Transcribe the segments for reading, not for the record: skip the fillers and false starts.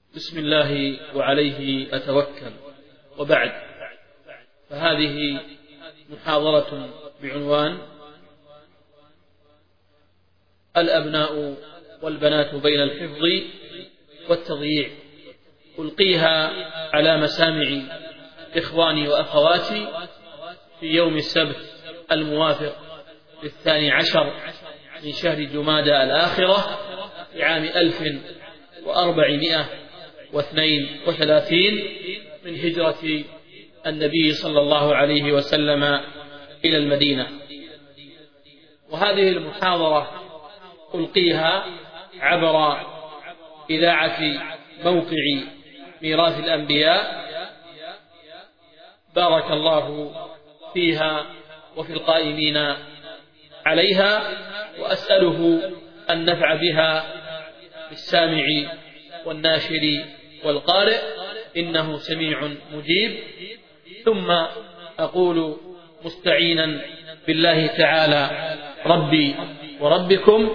بسم الله وعليه أتوكل، وبعد، فهذه محاضرة بعنوان الأبناء والبنات بين الحفظ والتضييع، ألقيها على مسامع إخواني وأخواتي في يوم السبت الموافق 12 من شهر جمادى الآخرة في عام 1432 من هجرة النبي صلى الله عليه وسلم إلى المدينة. وهذه المحاضرة ألقيها عبر إذاعة موقع ميراث الأنبياء، بارك الله فيها وفي القائمين عليها، وأسأله أن نفع بها بالسامع والناشر والقارئ، إنه سميع مجيب. ثم أقول مستعينا بالله تعالى ربي وربكم: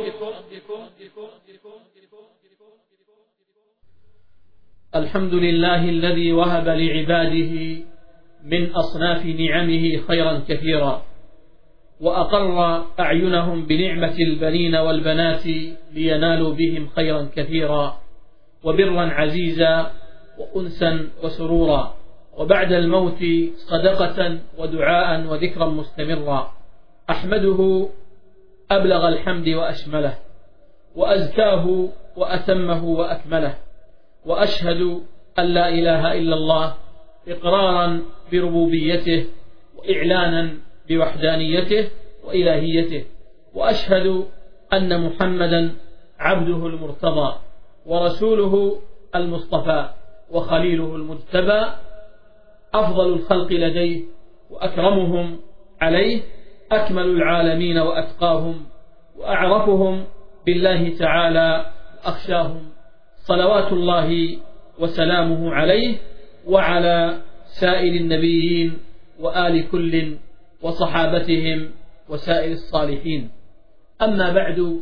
الحمد لله الذي وهب لعباده من أصناف نعمه خيرا كثيرا، وأقر أعينهم بنعمة البنين والبنات لينالوا بهم خيرا كثيرا وبرا عزيزا وأنسا وسرورا، وبعد الموت صدقة ودعاء وذكرا مستمرا. أحمده أبلغ الحمد وأشمله، وأزكاه وأتمه وأكمله، وأشهد أن لا إله إلا الله إقرارا بربوبيته وإعلانا بوحدانيته وإلهيته، وأشهد أن محمدا عبده المرتضى ورسوله المصطفى وخليله المجتبى، أفضل الخلق لديه وأكرمهم عليه، أكمل العالمين وأتقاهم وأعرفهم بالله تعالى وأخشاهم، صلوات الله وسلامه عليه وعلى سائر النبيين وآل كل وصحابتهم وسائر الصالحين. أما بعد،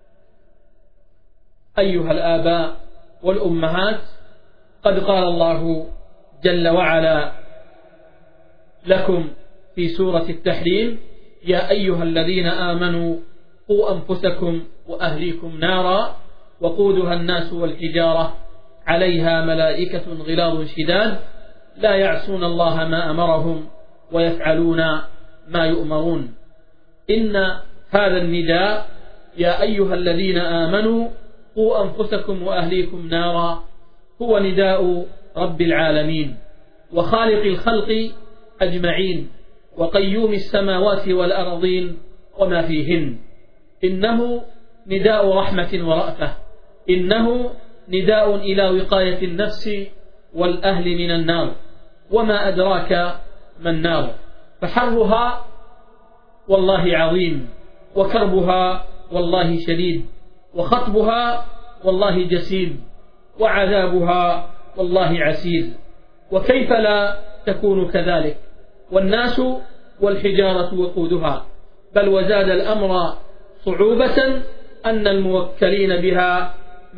أيها الآباء والأمهات، قد قال الله جل وعلا لكم في سورة التحريم: يا أيها الذين آمنوا قوا أنفسكم وأهليكم نارا وقودها الناس والحجارة عليها ملائكة غلاظ شداد لا يعصون الله ما أمرهم ويفعلون ما يؤمرون. إن هذا النداء يا أيها الذين آمنوا قوا أنفسكم وأهليكم نارا هو نداء رب العالمين وخالق الخلق أجمعين وقيوم السماوات والأرضين وما فيهن. إنه نداء رحمة ورأفة، إنه نداء إلى وقاية النفس والأهل من النار. وما أدراك ما النار؟ فحرها والله عظيم، وكربها والله شديد، وخطبها والله جسيم، وعذابها والله عسير. وكيف لا تكون كذلك والناس والحجارة وقودها؟ بل وزاد الأمر صعوبة أن الموكلين بها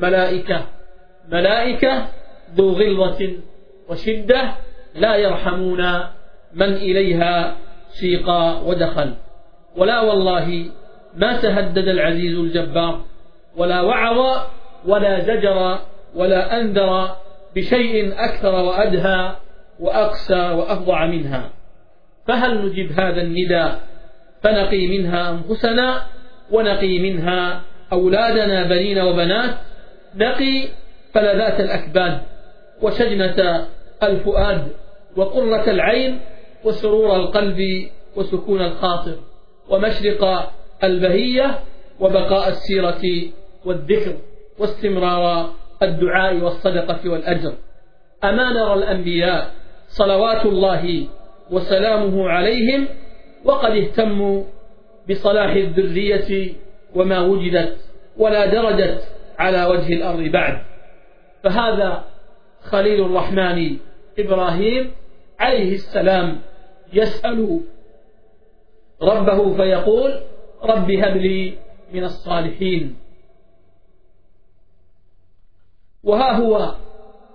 ملائكة ذو غلظة وشدة لا يرحمون من إليها سيق ودخل. ولا والله ما تهدد العزيز الجبار، ولا وعظ ولا زجر ولا أنذر بشيء أكثر وأدهى وأقسى وأفظع منها. فهل نجب هذا النداء فنقي منها أنفسنا ونقي منها أولادنا بنين وبنات؟ نقي فلذات الأكباد وشجنة الفؤاد وقرة العين وسرور القلب وسكون الخاطر ومشرق البهية وبقاء السيرة والذكر واستمرار الدعاء والصدقة والأجر. أما نرى الأنبياء صلوات الله وسلامه عليهم وقد اهتموا بصلاح الذرية وما وجدت ولا درجت على وجه الأرض بعد. فهذا خليل الرحمن إبراهيم عليه السلام يسأل ربه فيقول: رب هب لي من الصالحين. وها هو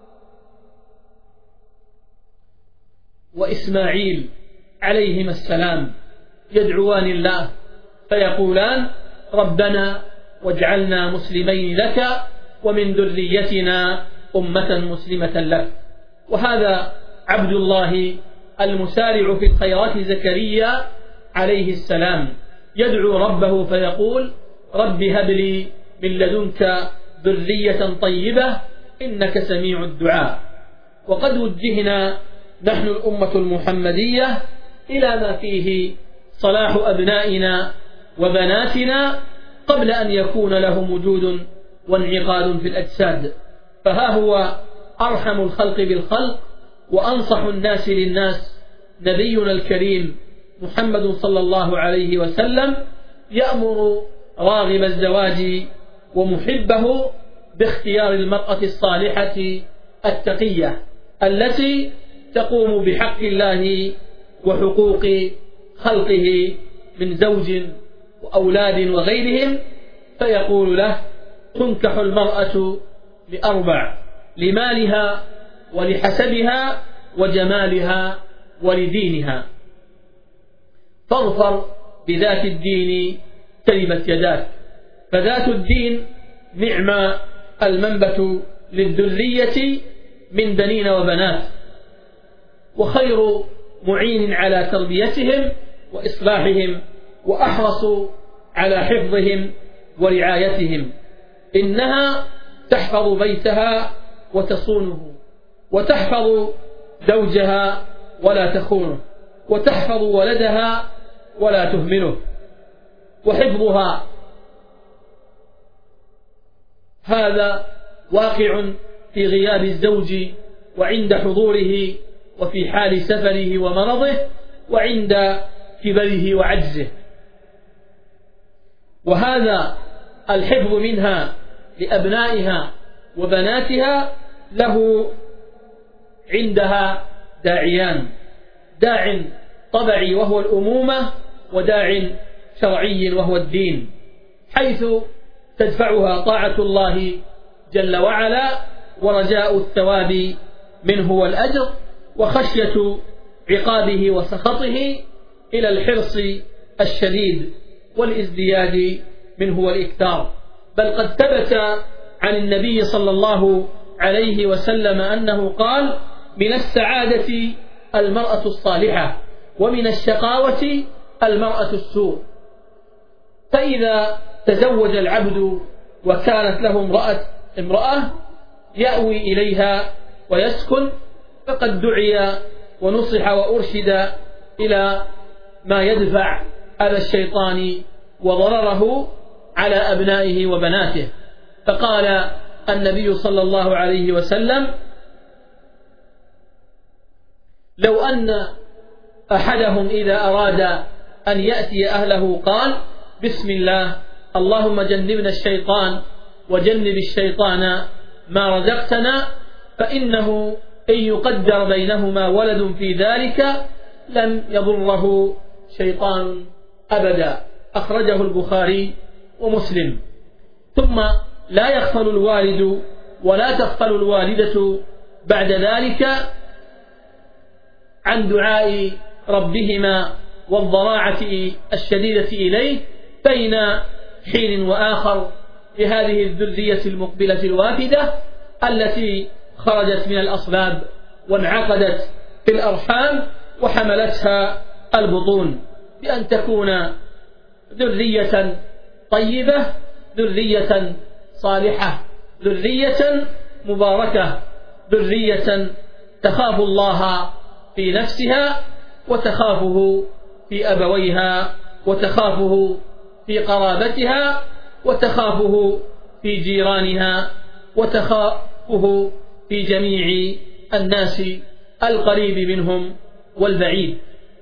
وإسماعيل عليهما السلام يدعوان الله فيقولان ربنا واجعلنا مسلمين لك ومن ذريتنا أمة مسلمة لك. وهذا عبد الله المسارع في الخيرات زكريا عليه السلام يدعو ربه فيقول رب هب لي من لدنك ذرية طيبة إنك سميع الدعاء. وقد وجهنا نحن الأمة المحمدية إلى ما فيه صلاح أبنائنا وبناتنا قبل أن يكون لهم وجود وانعقاد في الأجساد، فها هو أرحم الخلق بالخلق وأنصح الناس للناس نبينا الكريم محمد صلى الله عليه وسلم يأمر راغب الزواج ومحبه باختيار المرأة الصالحة التقية التي تقوم بحق الله وحقوق خلقه من زوج وأولاد وغيرهم، فيقول له تنكح المرأة لأربع: لمالها ولحسبها وجمالها ولدينها، فاظفر بذات الدين تربت يداك. فذات الدين نعم المنبت للذرية من بنين وبنات، وخير معين على تربيتهم وإصلاحهم وأحرص على حفظهم ورعايتهم. إنها تحفظ بيتها وتصونه، وتحفظ زوجها ولا تخونه، وتحفظ ولدها ولا تهمله. وحفظها هذا واقع في غياب الزوج وعند حضوره، وفي حال سفره ومرضه، وعند كبره وعجزه. وهذا الحفظ منها لأبنائها وبناتها له عندها داعيان: داع طبعي وهو الأمومة، وداع شرعي وهو الدين، حيث تدفعها طاعة الله جل وعلا ورجاء الثواب منه والأجر، وخشية عقابه وسخطه، إلى الحرص الشديد والازدياد منه والإكثار. بل قد ثبت عن النبي صلى الله عليه وسلم أنه قال: من السعادة المرأة الصالحة، ومن الشقاوة المرأة السوء. فإذا تزوج العبد وكانت له امرأة يأوي إليها ويسكن، فقد دعي ونصح وأرشد إلى ما يدفع أذى الشيطان وضرره على أبنائه وبناته. فقال النبي صلى الله عليه وسلم: لو أن أحدهم إذا أراد أن يأتي أهله قال: بسم الله، اللهم جنبنا الشيطان وجنب الشيطان ما رزقتنا، فإنه إن يقدر بينهما ولد في ذلك لم يضره شيطان أبدا. أخرجه البخاري ومسلم. ثم لا يغفل الوالد ولا تغفل الوالدة بعد ذلك عن دعاء ربهما والضراعة الشديدة إليه بين حين وآخر لهذه الذرية المقبلة الوافدة التي خرجت من الأصلاب وانعقدت في الأرحام وحملتها البطون، بأن تكون ذرية طيبة، ذرية صالحة، ذرية مباركة، ذرية تخاف الله في نفسها وتخافه في أبويها وتخافه في قرابتها وتخافه في جيرانها وتخافه في جميع الناس القريب منهم والبعيد.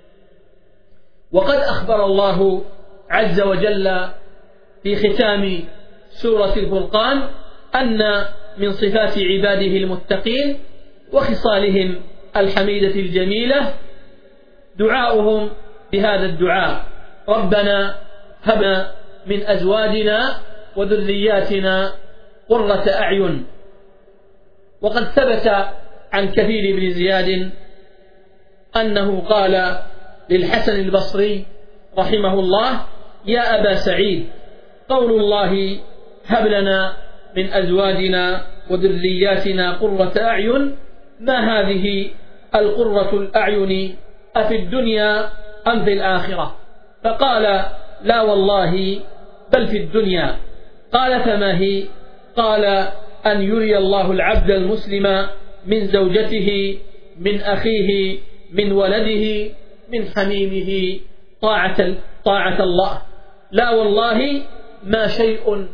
وقد أخبر الله عز وجل في ختام سورة الفرقان أن من صفات عباده المتقين وخصالهم الحميدة الجميلة دعاؤهم بهذا الدعاء: ربنا هب من أزواجنا وذرياتنا قرة أعين. وقد ثبت عن كثير بن زياد أنه قال للحسن البصري رحمه الله: يا أبا سعيد، قول الله: هب لنا من أزواجنا وذرياتنا قرة أعين، ما هذه القرة الأعين؟ أفي الدنيا أم في الآخرة؟ فقال: لا والله، بل في الدنيا. قال: فما هي؟ قال: أن يري الله العبد المسلم من زوجته، من أخيه، من ولده، من حميمه طاعة الله. لا والله ما شيء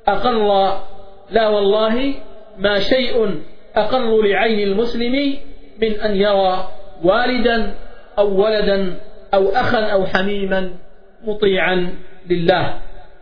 أقر لعين المسلم من أن يرى والدا أو ولدا أو أخا أو حميما مطيعا لله.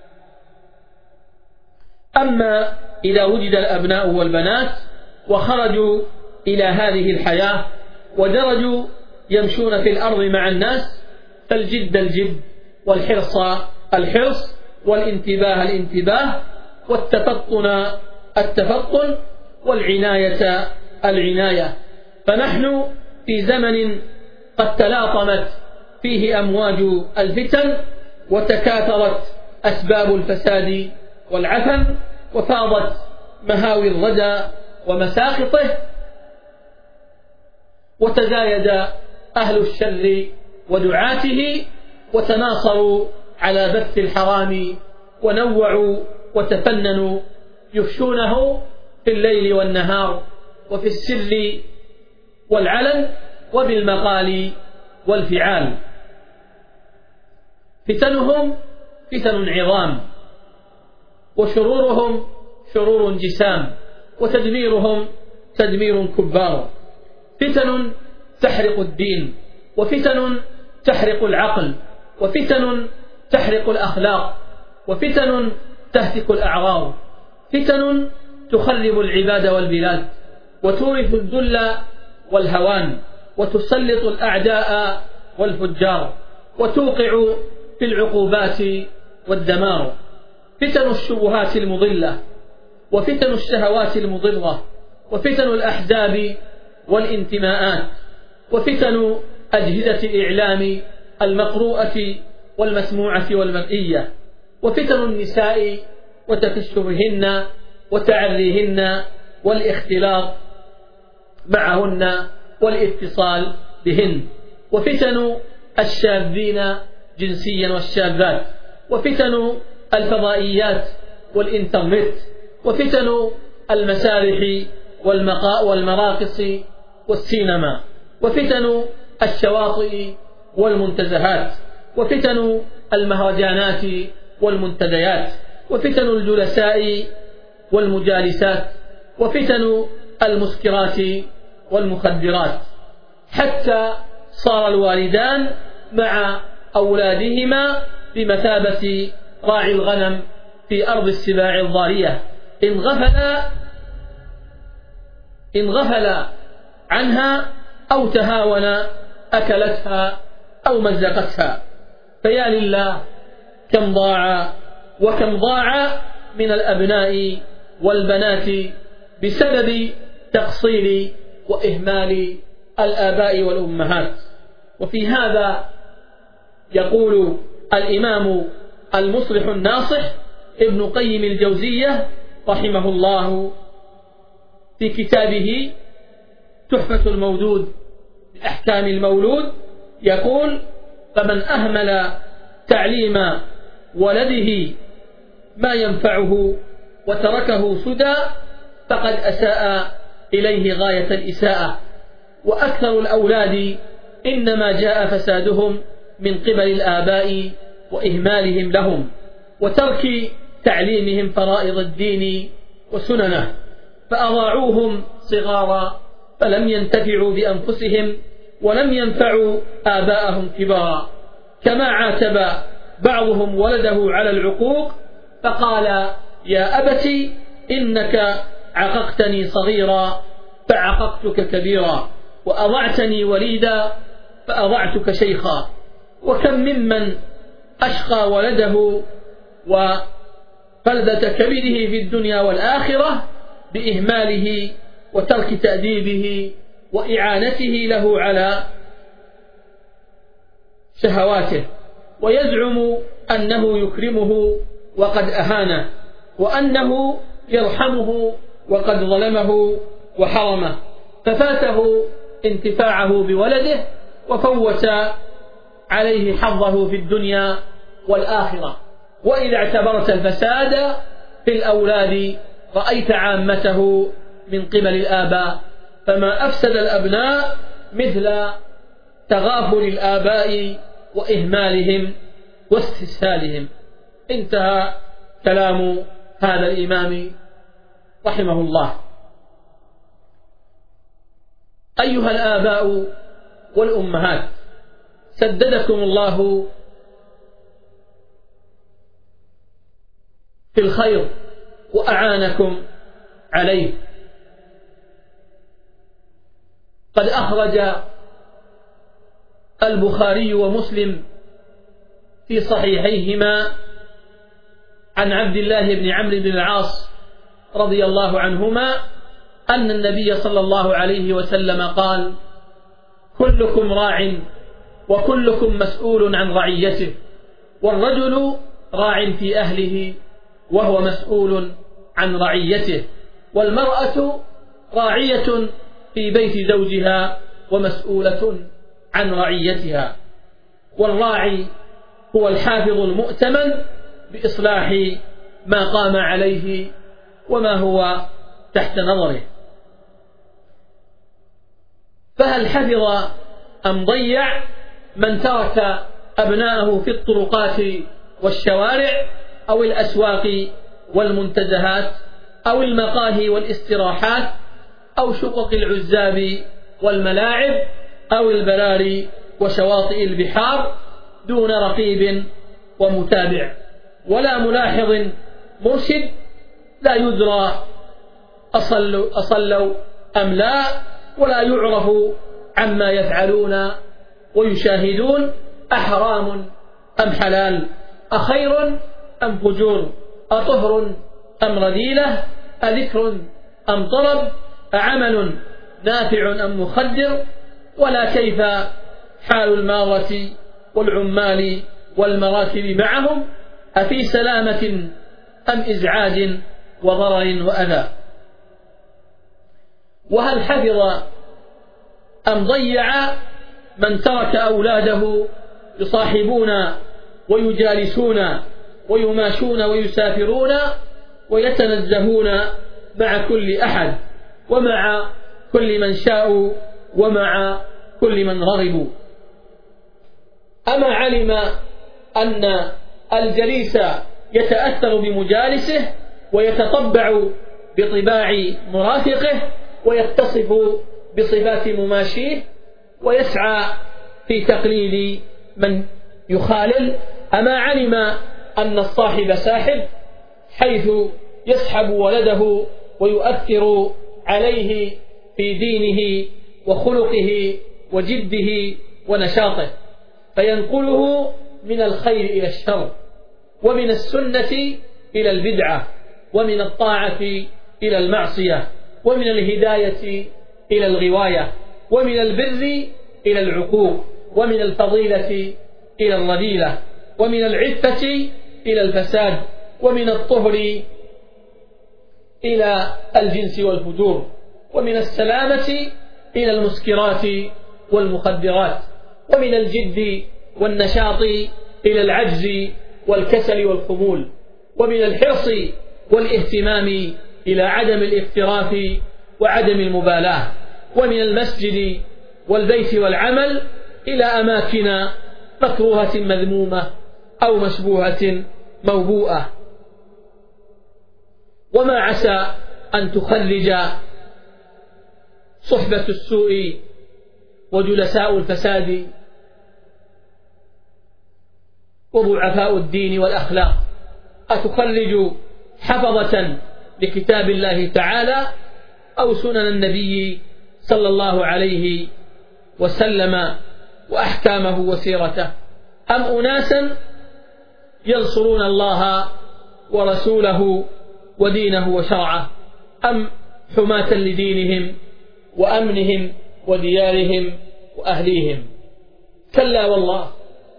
أما إذا وجد الأبناء والبنات وخرجوا إلى هذه الحياة ودرجوا يمشون في الأرض مع الناس، فالجد الجد، والحرص الحرص، والانتباه الانتباه، والتفطن التفطن، والعناية العناية. فنحن في زمن قد تلاطمت فيه أمواج الفتن، وتكاثرت أسباب الفساد والعفن، وفاضت مهاوي الردى ومساخطه، وتزايد أهل الشر ودعاته، وتناصروا على بث الحرام، ونوعوا وتفننوا يفشونه في الليل والنهار، وفي السر والعلن، وبالمقال والفعال. فتنهم فتن عظام، وشرورهم شرور جسام، وتدميرهم تدمير كبار. فتن تحرق الدين، وفتن تحرق العقل، وفتن تحرق الأخلاق، وفتن تهتك الأعراض، فتن تخرب العباد والبلاد، وتورث الذل والهوان، وتسلط الأعداء والفجار، وتوقع في العقوبات والدمار. فتن الشبهات المضلة، وفتن الشهوات المضرة، وفتن الأحزاب والانتماءات، وفتن أجهزة الإعلام المقروءة والمسموعة والمرئية، وفتن النساء وتكشفهن وتعريهن والاختلاط معهن والاتصال بهن، وفتن الشاذين جنسيا والشاذات، وفتن الفضائيات والإنترنت، وفتن المسارح والمراقص والسينما، وفتن الشواطئ والمنتزهات، وفتن المهرجانات والمنتديات، وفتن الجلساء والمجالسات، وفتن المسكرات والمخدرات، حتى صار الوالدان مع أولادهما بمثابة راعي الغنم في أرض السباع الضارية، إن غفل عنها أو تهاون أكلتها أو مزقتها. فيا لله، كم ضاع من الأبناء والبنات بسبب تقصير وإهمال الآباء والأمهات. وفي هذا يقول الإمام المصلح الناصح ابن قيم الجوزية رحمه الله في كتابه تحفة المودود بأحكام المولود، يقول: فمن أهمل تعليم ولده ما ينفعه وتركه سدى فقد أساء إليه غاية الإساءة. وأكثر الأولاد إنما جاء فسادهم من قبل الآباء وإهمالهم لهم، وترك تعليمهم فرائض الدين وسننه، فأضاعوهم صغارا فلم ينتفعوا بأنفسهم ولم ينفعوا آباءهم كبارا. كما عاتب بعضهم ولده على العقوق فقال: يا أبت إنك عققتني صغيرا فعققتك كبيرا، وأضعتني وليدا فأضعتك شيخا. وكم ممن أشقى ولده وفلذة كبده في الدنيا والآخرة بإهماله وترك تأديبه وإعانته له على شهواته، ويزعم أنه يكرمه وقد أهانه، وأنه يرحمه وقد ظلمه وحرمه، ففاته انتفاعه بولده وفوت عليه حظه في الدنيا والآخرة. وإذا اعتبرت الفساد في الأولاد رأيت عامته من قبل الآباء، فما أفسد الأبناء مثل تغافل الآباء وإهمالهم واستسهالهم. انتهى كلام هذا الإمام رحمه الله. أيها الآباء والأمهات، سددكم الله في الخير وأعانكم عليه. قد أخرج البخاري ومسلم في صحيحيهما عن عبد الله بن عمرو بن العاص رضي الله عنهما أن النبي صلى الله عليه وسلم قال: كلكم راع وكلكم مسؤول عن رعيته، والرجل راع في أهله وهو مسؤول عن رعيته، والمرأة راعية في بيت زوجها ومسؤولة عن رعيتها. والراعي هو الحافظ المؤتمن بإصلاح ما قام عليه وما هو تحت نظره. فهل حفظ أم ضيع من ترك أبناءه في الطرقات والشوارع أو الأسواق والمنتزهات أو المقاهي والاستراحات أو شقق العزاب والملاعب أو البراري وشواطئ البحار دون رقيب ومتابع ولا ملاحظ مرشد، لا يدرى أصلوا أم لا، ولا يعرف عما يفعلون ويشاهدون أحرام أم حلال، أخير أم فجور، أطهر أم رذيلة، أذكر أم طرب، أعمل نافع أم مخدر، ولا كيف حال المارة والعمال والمراكب معهم، أفي سلامة أم إزعاج وضرر وأذى. وهل حفظ أم ضيع من ترك أولاده يصاحبون ويجالسون ويماشون ويسافرون ويتنزهون مع كل أحد ومع كل من شاءوا ومع كل من رغبوا؟ أما علم أن الجليس يتأثر بمجالسه ويتطبع بطباع مرافقه ويتصف بصفات مماشيه ويسعى في تقليد من يخالل؟ أما علم أن الصاحب ساحب، حيث يسحب ولده ويؤثر عليه في دينه وخلقه وجده ونشاطه، فينقله من الخير إلى الشر، ومن السنة إلى البدعة، ومن الطاعة إلى المعصية، ومن الهداية إلى الغواية، ومن البر إلى العقوق، ومن الفضيلة إلى الرذيلة، ومن العفة إلى الفساد، ومن الطهر إلى الجنس والفجور، ومن السلامة إلى المسكرات والمخدرات، ومن الجد والنشاط إلى العجز والكسل والخمول، ومن الحرص والاهتمام إلى عدم الاغتراف وعدم المبالاة، ومن المسجد والبيت والعمل إلى أماكن مكروهة مذمومة أو مشبوهة موبوءة. وما عسى أن تخرج صحبة السوء وجلساء الفساد وضعفاء الدين والأخلاق، أتخرج حفظة لكتاب الله تعالى أو سنن النبي صلى الله عليه وسلم وأحكامه وسيرته، أم أناسا ينصرون الله ورسوله ودينه وشرعه، أم حماة لدينهم وأمنهم وديارهم وأهليهم؟ كلا والله،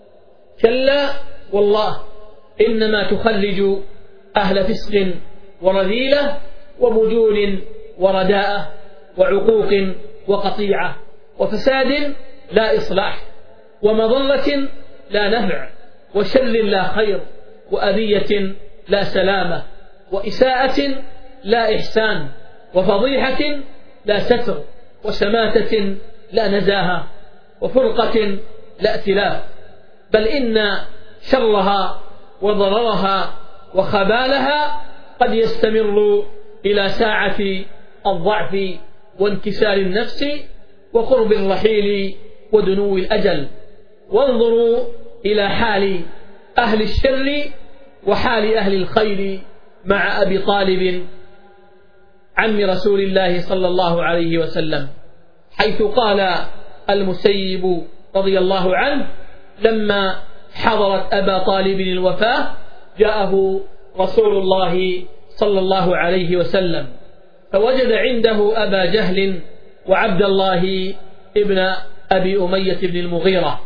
كلا والله، إنما تخلج أهل فسق ورذيلة ومجون ورداءة وعقوق وقطيعة وفساد لا إصلاح ومضلة لا نفع وشر لا خير وأذية لا سلامة وإساءة لا إحسان وفضيحة لا ستر وشماتة لا نزاهة وفرقة لا ائتلاف، بل إن شرها وضررها وخبالها قد يستمر إلى ساعة الضعف وانكسار النفس وقرب الرحيل ودنو الأجل. وانظروا إلى حال أهل الشر وحال أهل الخير مع أبي طالب عم رسول الله صلى الله عليه وسلم، حيث قال المسيب رضي الله عنه لما حضرت أبا طالب الوفاة جاءه رسول الله صلى الله عليه وسلم فوجد عنده أبا جهل وعبد الله ابن أبي أمية بن المغيرة،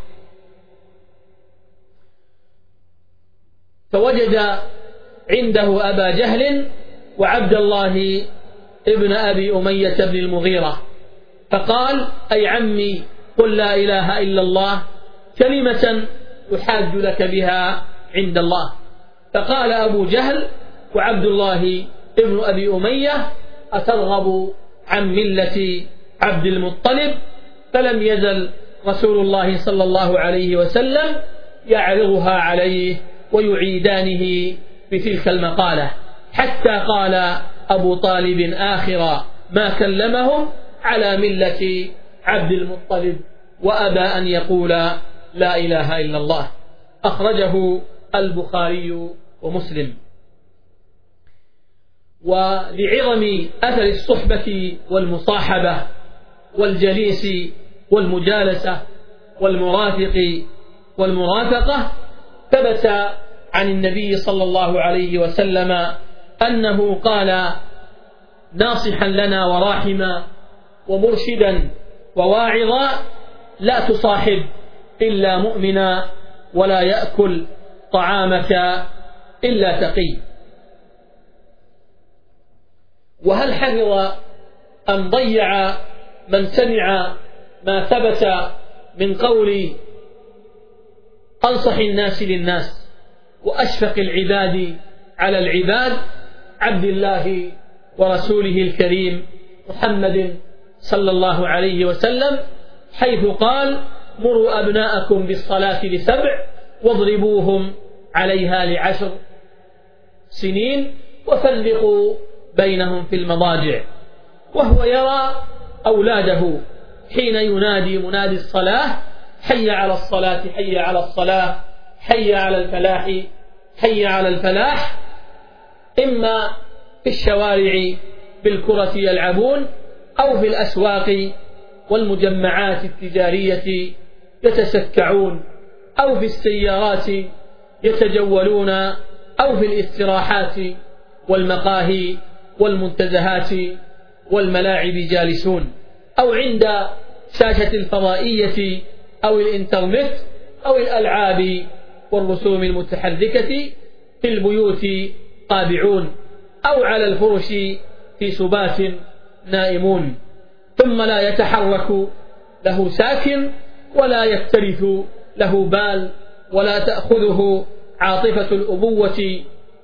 فوجد عنده أبا جهل وعبد الله ابن أبي أمية بن المغيرة، فقال: أي عمي قل لا إله إلا الله كلمة أحاج لك بها عند الله. فقال أبو جهل وعبد الله ابن أبي أمية: أترغب عن ملة عبد المطلب؟ فلم يزل رسول الله صلى الله عليه وسلم يعرضها عليه ويعيدانه بتلك المقالة، حتى قال أبو طالب آخر ما كلمهم: على ملة عبد المطلب، وأبى أن يقول لا إله إلا الله. أخرجه البخاري ومسلم. ولعظم أثر الصحبة والمصاحبة والجليس والمجالسة والمرافق والمرافقة ثبت عن النبي صلى الله عليه وسلم أنه قال ناصحا لنا وراحما ومرشدا وواعظا: لا تصاحب إلا مؤمنا ولا يأكل طعامك إلا تقي. وهل حذر أم ضيع من سمع ما ثبت من قول أنصح الناس للناس وأشفق العباد على العباد عبد الله ورسوله الكريم محمد صلى الله عليه وسلم، حيث قال: مروا أبناءكم بالصلاة لسبع واضربوهم عليها ل10 سنين وفرقوا بينهم في المضاجع. وهو يرى أولاده حين ينادي منادي الصلاة: حي على الصلاة، حي على الصلاة، حي على الفلاح، حي على الفلاح، إما في الشوارع بالكرة يلعبون، أو في الأسواق والمجمعات التجارية يتسكعون، أو في السيارات يتجولون، أو في الاستراحات والمقاهي والمنتزهات والملاعب جالسون، أو عند شاشة الفضائية أو الإنترنت أو الألعاب والرسوم المتحركة في البيوت قابعون، أو على الفرش في سبات نائمون، ثم لا يتحرك له ساكن ولا يكترث له بال ولا تأخذه عاطفة الأبوة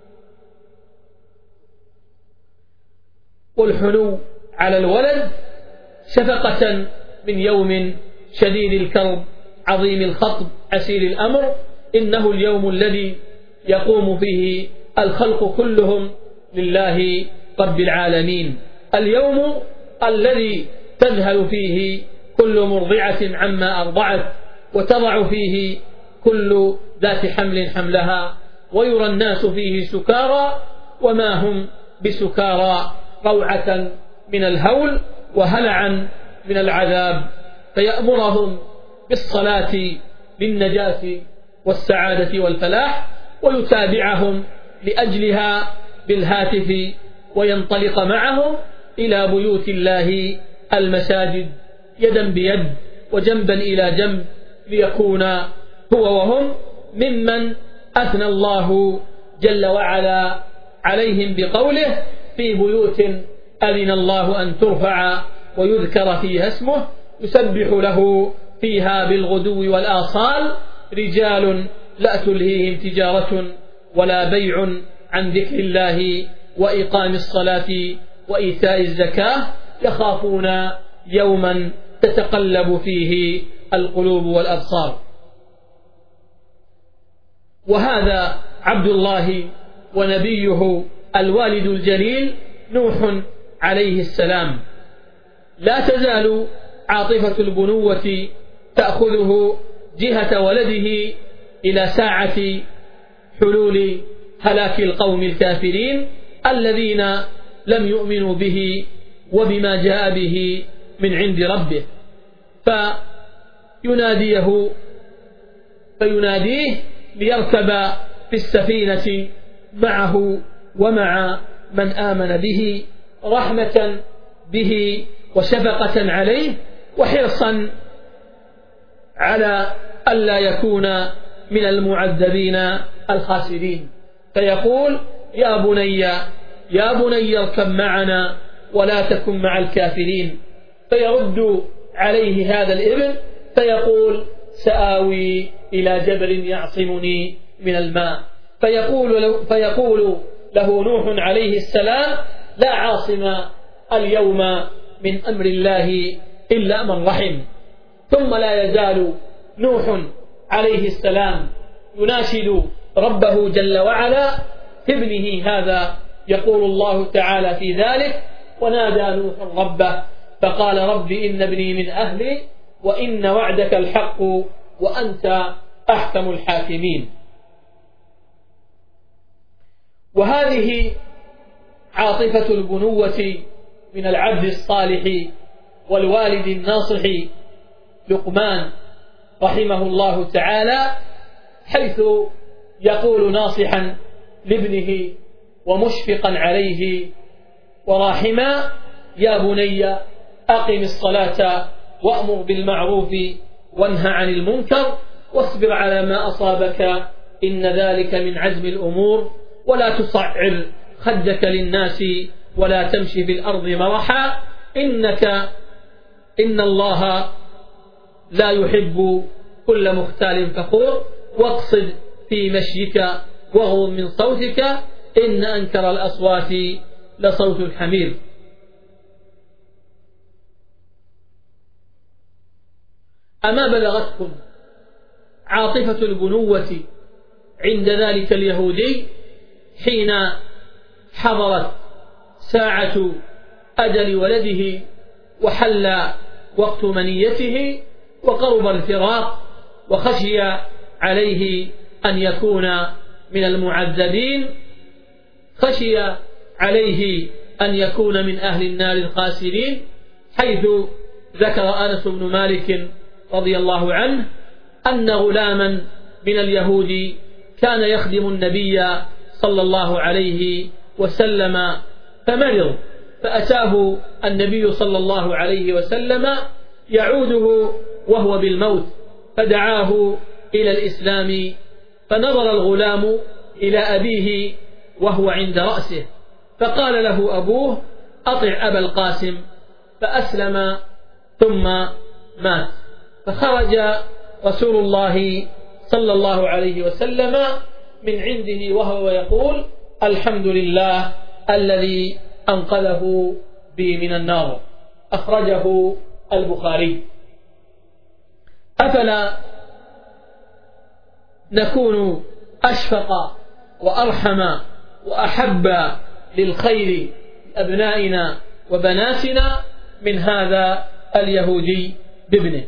والحنو على الولد شفقة من يوم شديد الكرب عظيم الخطب عسير الأمر. إنه اليوم الذي يقوم فيه الخلق كلهم لله رب العالمين، اليوم الذي تذهل فيه كل مرضعة عما أرضعت، وتضع فيه كل ذات حمل حملها، ويرى الناس فيه سكارى وما هم بسكارى، روعة من الهول وهلعا من العذاب، فيأمرهم بالصلاة للنجاة والسعادة والفلاح، ويتابعهم لأجلها بالهاتف، وينطلق معهم إلى بيوت الله المساجد يدا بيد وجنبا إلى جنب، ليكون هو وهم ممن أثنى الله جل وعلا عليهم بقوله: في بيوت أذن الله أن ترفع ويذكر فيها اسمه يسبح له فيها بالغدو والآصال رجال لا تلهيهم تجارة ولا بيع عن ذكر الله وإقام الصلاة وإيتاء الزكاة يخافون يوما تتقلب فيه القلوب والأبصار. وهذا عبد الله ونبيه الوالد الجليل نوح عليه السلام. لا تزال عاطفة البنوة تأخذه جهة ولده إلى ساعة حلول هلاك القوم الكافرين الذين لم يؤمنوا به وبما جاء به من عند ربه، فيناديه ليركب في السفينة معه ومع من آمن به رحمة به وشفقة عليه وحرصا على ألا يكون من المعذبين الخاسرين، فيقول: يا بني اركب معنا ولا تكن مع الكافرين. فيرد عليه هذا الابن فيقول: سآوي إلى جبل يعصمني من الماء. فيقول له نوح عليه السلام: لا عاصم اليوم من أمر الله إلا من رحم. ثم لا يزال نوح عليه السلام يناشد ربه جل وعلا في ابنه هذا، يقول الله تعالى في ذلك: ونادى نوح ربه فقال: رب إن ابني من أهلي وإن وعدك الحق وأنت أحكم الحاكمين. وهذه عاطفة البنوة من العبد الصالح والوالد الناصح لقمان رحمه الله تعالى، حيث يقول ناصحا لابنه ومشفقا عليه وراحما: يا بني أقم الصلاة وأمر بالمعروف وانهى عن المنكر واصبر على ما أصابك إن ذلك من عزم الأمور ولا تصعر خدك للناس ولا تمشي في الأرض مرحا إن الله لا يحب كل مختال فخور واقصد في مشيك واغضض من صوتك إن أنكر الأصوات لصوت الحمير. أما بلغتكم عاطفة البنوة عند ذلك اليهودي حين حضرت ساعة أجل ولده وحل وقت منيته وقرب الفراق وخشي عليه أن يكون من المعذبين، خشي عليه أن يكون من أهل النار الخاسرين، حيث ذكر أنس بن مالك رضي الله عنه أن غلاما من اليهود كان يخدم النبي صلى الله عليه وسلم فمرض، فأتاه النبي صلى الله عليه وسلم يعوده وهو بالموت، فدعاه إلى الإسلام، فنظر الغلام إلى أبيه وهو عند رأسه، فقال له أبوه: أطع أبا القاسم، فأسلم ثم مات. فخرج رسول الله صلى الله عليه وسلم من عنده وهو يقول: الحمد لله الذي أنقذه بي من النار. أخرجه البخاري. أفلا نكون أشفق وأرحم وأحب للخير أبنائنا وبناتنا من هذا اليهودي بابنه؟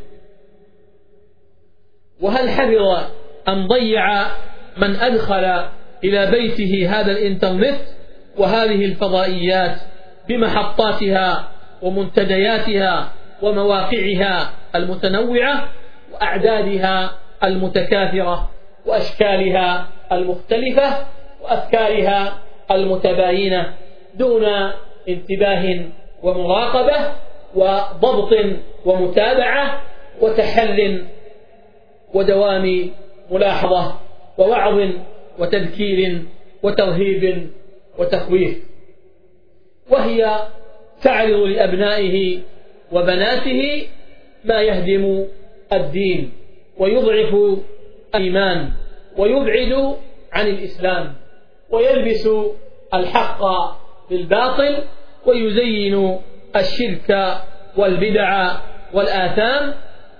وهل حذر أن ضيع من أدخل إلى بيته هذا الإنترنت وهذه الفضائيات بمحطاتها ومنتدياتها ومواقعها المتنوعة وأعدادها المتكاثرة وأشكالها المختلفة وأفكارها المتباينة دون انتباه ومراقبة وضبط ومتابعة وتحل ودوام ملاحظة ووعظ وتذكير وترهيب وتخويف، وهي تعرض لأبنائه وبناته ما يهدم الدين ويضعف الإيمان ويبعد عن الإسلام، ويلبس الحق بالباطل، ويزين الشرك والبدع والآثام،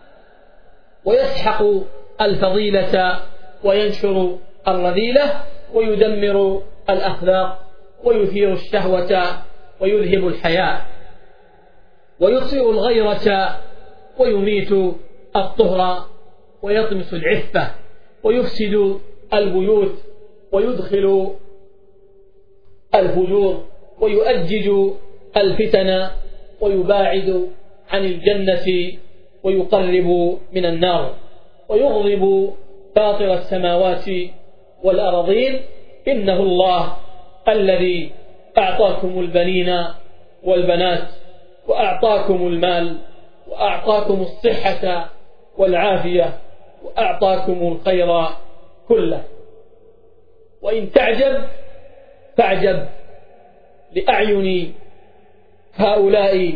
ويسحق الفضيلة وينشر الرذيلة، ويدمر الأخلاق ويثير الشهوة ويذهب الحياء، ويطفئ الغيرة ويميت الطهر ويطمس العفة، ويفسد البيوت ويدخل الفجور، ويؤجج الفتن ويباعد عن الجنة ويقرب من النار، ويغضب فاطر السماوات والأرضين. إنه الله الذي أعطاكم البنين والبنات، وأعطاكم المال، وأعطاكم الصحة والعافية، وأعطاكم الخير كله. وإن تعجب فاعجب لأعين هؤلاء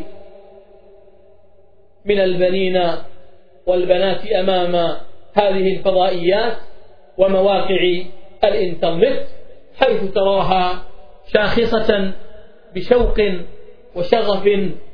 من البنين والبنات أمام هذه الفضائيات ومواقع الإنترنت، حيث تراها شاخصة بشوق وشغف،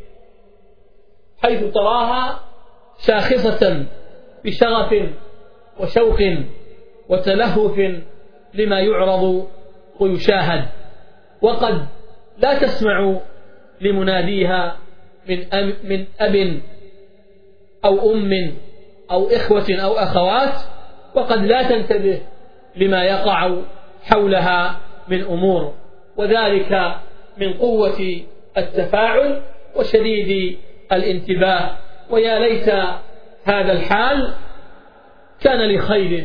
حيث تراها شاخصة بشغف وشوق وتلهف لما يعرض ويشاهد، وقد لا تسمع لمناديها من أب أو أم أو إخوة أو أخوات، وقد لا تنتبه لما يقع حولها من أمور، وذلك من قوة التفاعل وشديد الانتباه. ويا ليت هذا الحال كان لخير،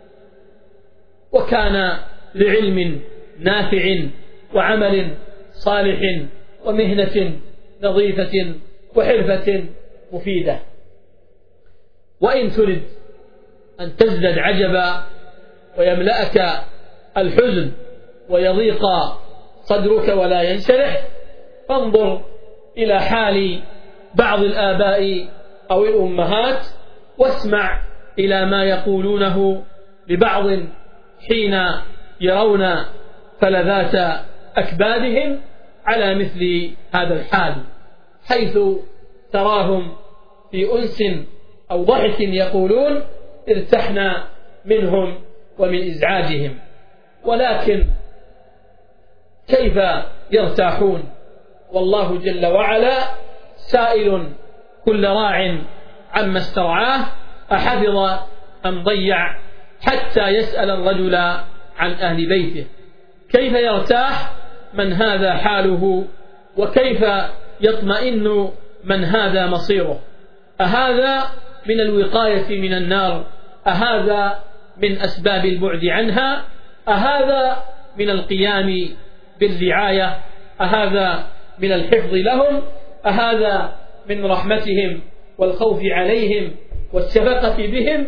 وكان لعلم نافع وعمل صالح ومهنة نظيفة وحرفة مفيدة. وإن ترد أن تزدد عجبا ويملأك الحزن ويضيق صدرك ولا ينشرح، فانظر إلى حال بعض الآباء أو الأمهات، واسمع إلى ما يقولونه لبعض حين يرون فلذات أكبادهم على مثل هذا الحال، حيث تراهم في أنس أو ضحك يقولون ارتحنا منهم ومن إزعاجهم. ولكن كيف يرتاحون؟ والله جل وعلا سائل كل راع عما استرعاه أحفظ أم ضيع، حتى يسأل الرجل عن أهل بيته. كيف يرتاح من هذا حاله؟ وكيف يطمئن من هذا مصيره؟ أهذا من الوقاية من النار؟ أهذا من أسباب البعد عنها؟ أهذا من القيام بالرعاية؟ أهذا من الحفظ لهم؟ أهذا من رحمتهم والخوف عليهم والشفقة بهم؟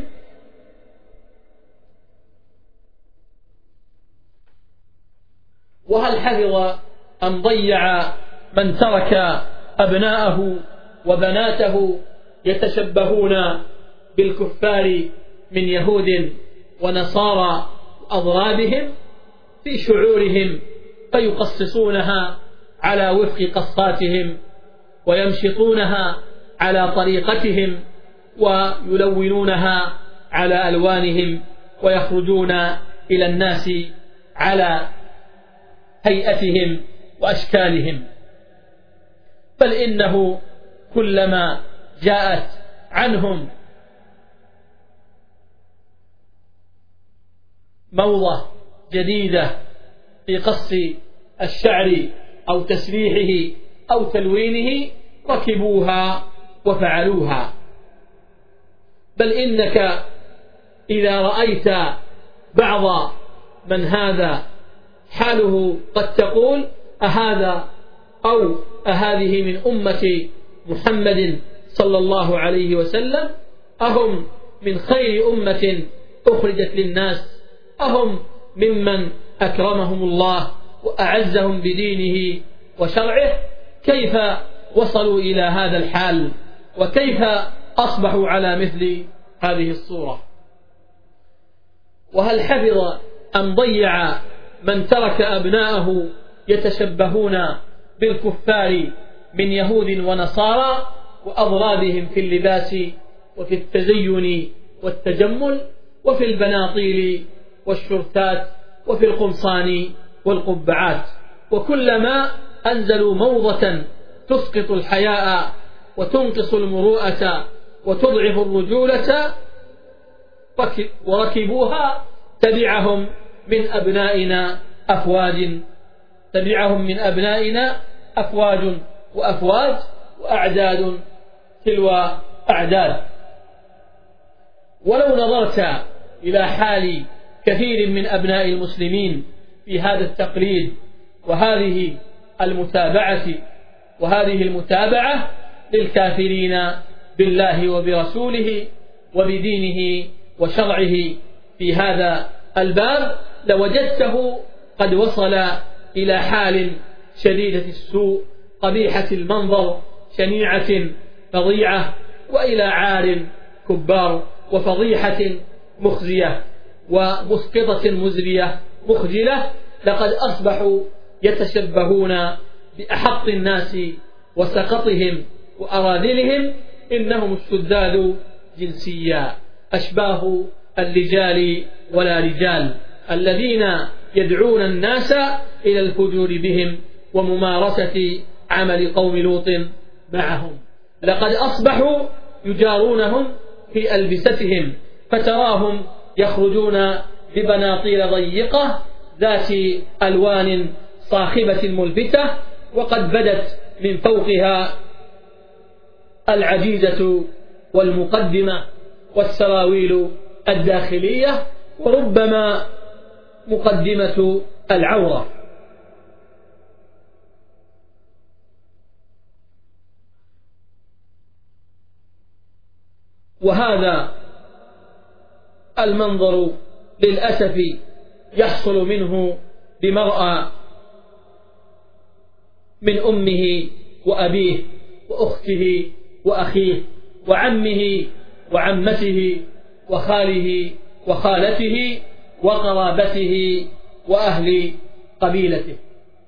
وهل حفظ أم ضيع من ترك أبناءه وبناته يتشبهون بالكفار من يهود ونصارى أضرابهم في شعورهم، فيقصصونها على وفق قصاتهم، ويمشطونها على طريقتهم، ويلونونها على ألوانهم، ويخرجون إلى الناس على هيئتهم وأشكالهم. بل إنه كلما جاءت عنهم موضة جديدة في قص الشعر أو تسريحه أو تلوينه ركبوها وفعلوها. بل إنك إذا رأيت بعض من هذا حاله قد تقول أهذا أو أهذه من أمة محمد صلى الله عليه وسلم؟ أهم من خير أمة أخرجت للناس أهم ممن أكرمهم الله وأعزهم بدينه وشرعه؟ كيف وصلوا إلى هذا الحال؟ وكيف أصبحوا على مثل هذه الصورة؟ وهل حفظ أم ضيع من ترك أبناءه يتشبهون بالكفار من يهود ونصارى وأضرابهم في اللباس وفي التزين والتجمل وفي البناطيل والشرتات وفي القمصان والقبعات، وكلما أنزلوا موضة تسقط الحياء وتنقص المروءة وتضعف الرجولة وركبوها تبعهم من أبنائنا أفواج وأفواج وأعداد تلو أعداد. ولو نظرت إلى حال كثير من أبناء المسلمين في هذا التقليد وهذه المتابعة للكافرين بالله وبرسوله وبدينه وشرعه في هذا الباب، لوجدته قد وصل إلى حال شديدة السوء قبيحة المنظر شنيعة فظيعة، وإلى عار كبار وفضيحة مخزية ومسقطة مزرية مخجلة. لقد أصبحوا يتشبهون بأحق الناس وسقطهم وأراذلهم، إنهم الشذاذ جنسيا أشباه اللجال ولا رجال، الذين يدعون الناس إلى الفجور بهم وممارسة عمل قوم لوط معهم. لقد أصبحوا يجارونهم في ألبستهم، فتراهم يخرجون ببناطيل ضيقة ذات ألوان صاخبة ملفتة، وقد بدت من فوقها العجيزة والمقدمة والسراويل الداخلية، وربما مقدمة العورة. وهذا المنظر للأسف يحصل منه بمرأة من أمه وأبيه وأخته وأخيه وعمه وعمته وخاله وخالته وقرابته وأهل قبيلته.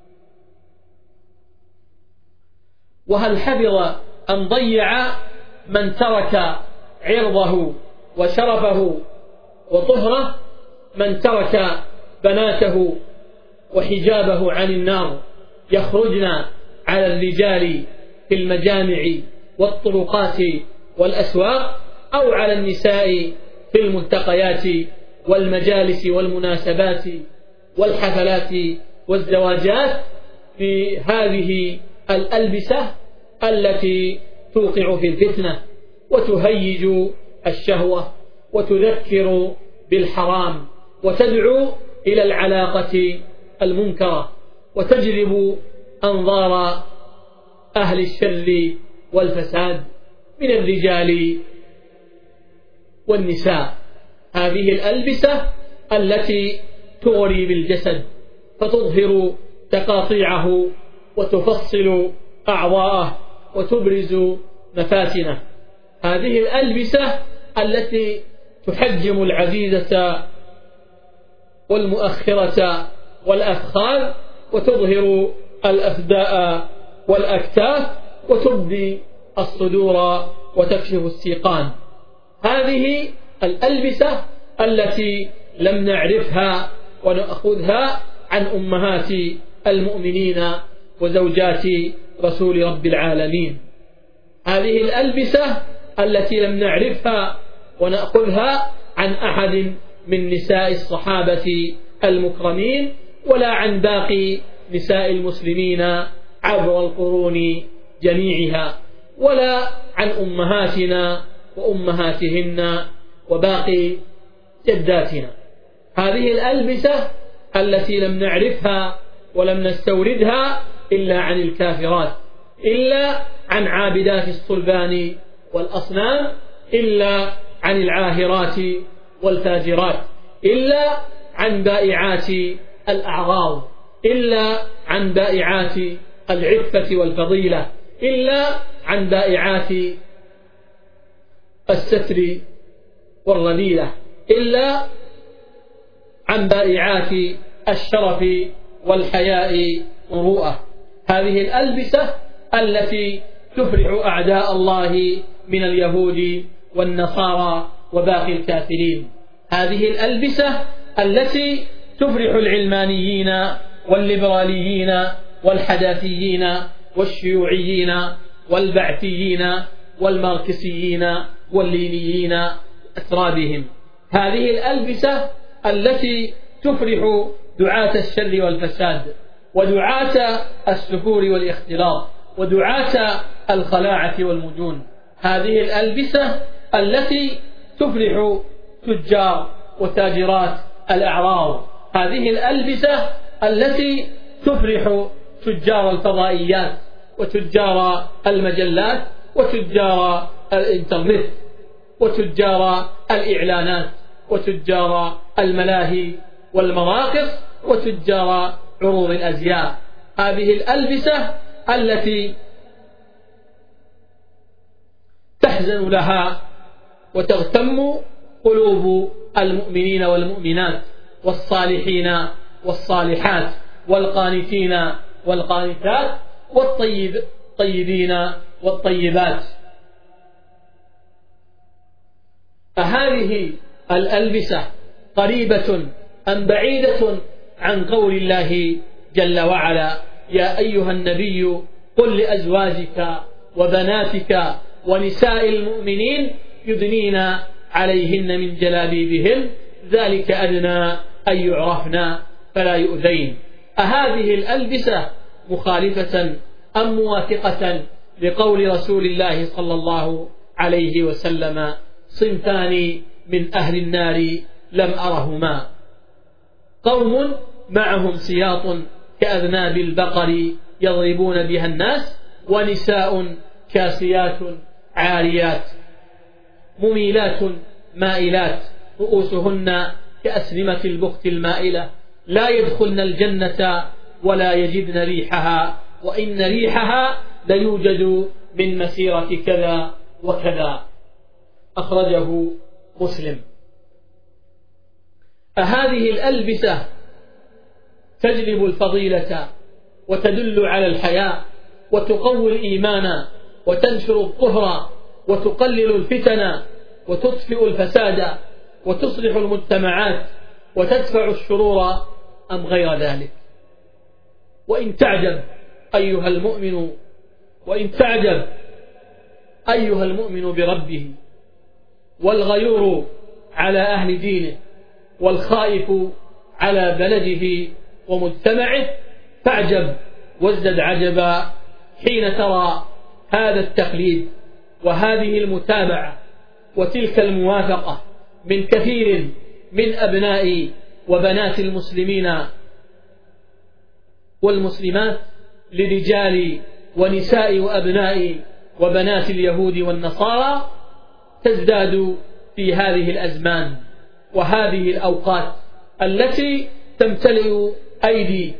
وهل حفظ أم ضيع من ترك عرضه وشرفه وطهره، من ترك بناته وحجابه عن النار يخرجن على الرجال في المجامع والطرقات والأسواق، أو على النساء في الملتقيات والمجالس والمناسبات والحفلات والزواجات، في هذه الألبسة التي توقع في الفتنة وتهيج الشهوة وتذكر بالحرام وتدعو إلى العلاقة المنكرة وتجلب أنظار أهل الشر والفساد من الرجال والنساء. هذه الألبسة التي تغري بالجسد فتظهر تقاطيعه وتفصل أعضاءه وتبرز مفاتنه. هذه الألبسة التي تحجم العزيزة والمؤخرة والأفخاذ وتظهر الأفداء والأكتاف وتبدي الصدور وتكشف السيقان. هذه الألبسة التي لم نعرفها ونأخذها عن أمهات المؤمنين وزوجات رسول رب العالمين. هذه الألبسة التي لم نعرفها ونأخذها عن أحد من نساء الصحابة المكرمين ولا عن باقي نساء المسلمين عبر القرون جميعها، ولا عن أمهاتنا وأمهاتهن وباقي جداتنا. هذه الألبسة التي لم نعرفها ولم نستوردها إلا عن الكافرات، إلا عن عابدات الصلبان والأصنام، إلا عن العاهرات والفاجرات، إلا عن بائعات الأعراض، إلا عن بائعات العفة والفضيلة، إلا عن بائعات الستر والرذيلة، إلا عن بائعات الشرف والحياء والمروءة. هذه الألبسة التي تفرح أعداء الله من اليهود والنصارى وباقي الكافرين، هذه الألبسة التي تفرح العلمانيين والليبراليين والحداثيين والشيوعيين والبعثيين والماركسيين واللينيين وأترابهم، هذه الألبسة التي تفرح دعاة الشر والفساد ودعاة السفور والاختلاط ودعاة الخلاعة والمجون، هذه الألبسة التي تفرح تجار وتاجرات الأعراض، هذه الألبسة التي تفرح تجار الفضائيات وتجار المجلات وتجار الإنترنت وتجار الإعلانات وتجار الملاهي والمراقص وتجار عروض الأزياء، هذه الألبسة التي تحزن لها وتغتم قلوب المؤمنين والمؤمنات والصالحين والصالحات والقانتين والقانتات والطيبين والطيبات. أهذه الألبسة قريبة أم بعيدة عن قول الله جل وعلا: يا أيها النبي قل لأزواجك وبناتك ونساء المؤمنين يدنين عليهن من جلابيبهن ذلك أدنى أن يعرفن فلا يؤذين. أهذه الألبسة مخالفة أم موافقة لقول رسول الله صلى الله عليه وسلم: صنفان من أهل النار لم أرهما، قوم معهم سياط كأذناب البقر يضربون بها الناس، ونساء كاسيات عاريات مميلات مائلات رؤوسهن كأسنمة البخت المائلة لا يدخلن الجنة ولا يجدن ريحها، وإن ريحها ليوجد من مسيرة كذا وكذا. أخرجه مسلم. أهذه الألبسة تجلب الفضيلة وتدل على الحياء وتقوي الإيمان وتنشر الطهر وتقلل الفتن وتطفئ الفساد وتصلح المجتمعات وتدفع الشرور أم غير ذلك؟ وإن تعجب أيها المؤمن بربه، والغيور على أهل دينه، والخائف على بلده ومجتمعه، فاعجب وازدد عجبا حين ترى هذا التقليد وهذه المتابعة وتلك الموافقة من كثير من أبناء وبنات المسلمين والمسلمات لرجال ونساء وأبناء وبنات اليهود والنصارى، تزداد في هذه الأزمان وهذه الأوقات التي تمتلئ أيدي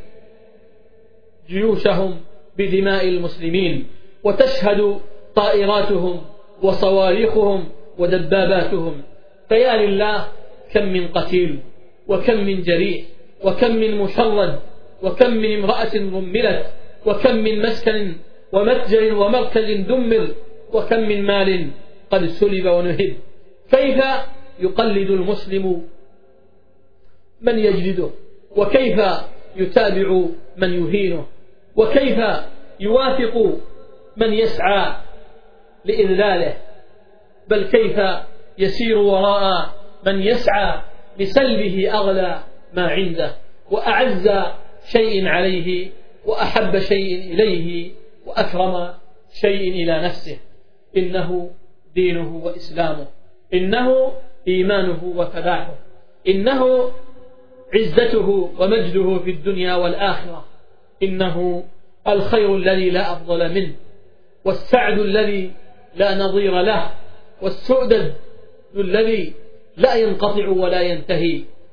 جيوشهم بدماء المسلمين، وتشهد طائراتهم وصواريخهم ودباباتهم. فيا لله، كم من قتيل وكم من جريح وكم من مشرد وكم من امرأة رملت وكم من مسكن ومتجر ومركز دمر وكم من مال قد سلب ونهب. كيف يقلد المسلم من يجلده؟ وكيف يتابع من يهينه؟ وكيف يوافق من يسعى لإذلاله؟ بل كيف يسير وراء من يسعى لسلبه أغلى ما عنده وأعز شيء عليه وأحب شيء إليه وأكرم شيء إلى نفسه؟ إنه دينه وإسلامه، إنه إيمانه وفلاحه، إنه عزته ومجده في الدنيا والآخرة، إنه الخير الذي لا أفضل منه، والسعد الذي لا نظير له، والسؤدد الذي لا ينقطع ولا ينتهي،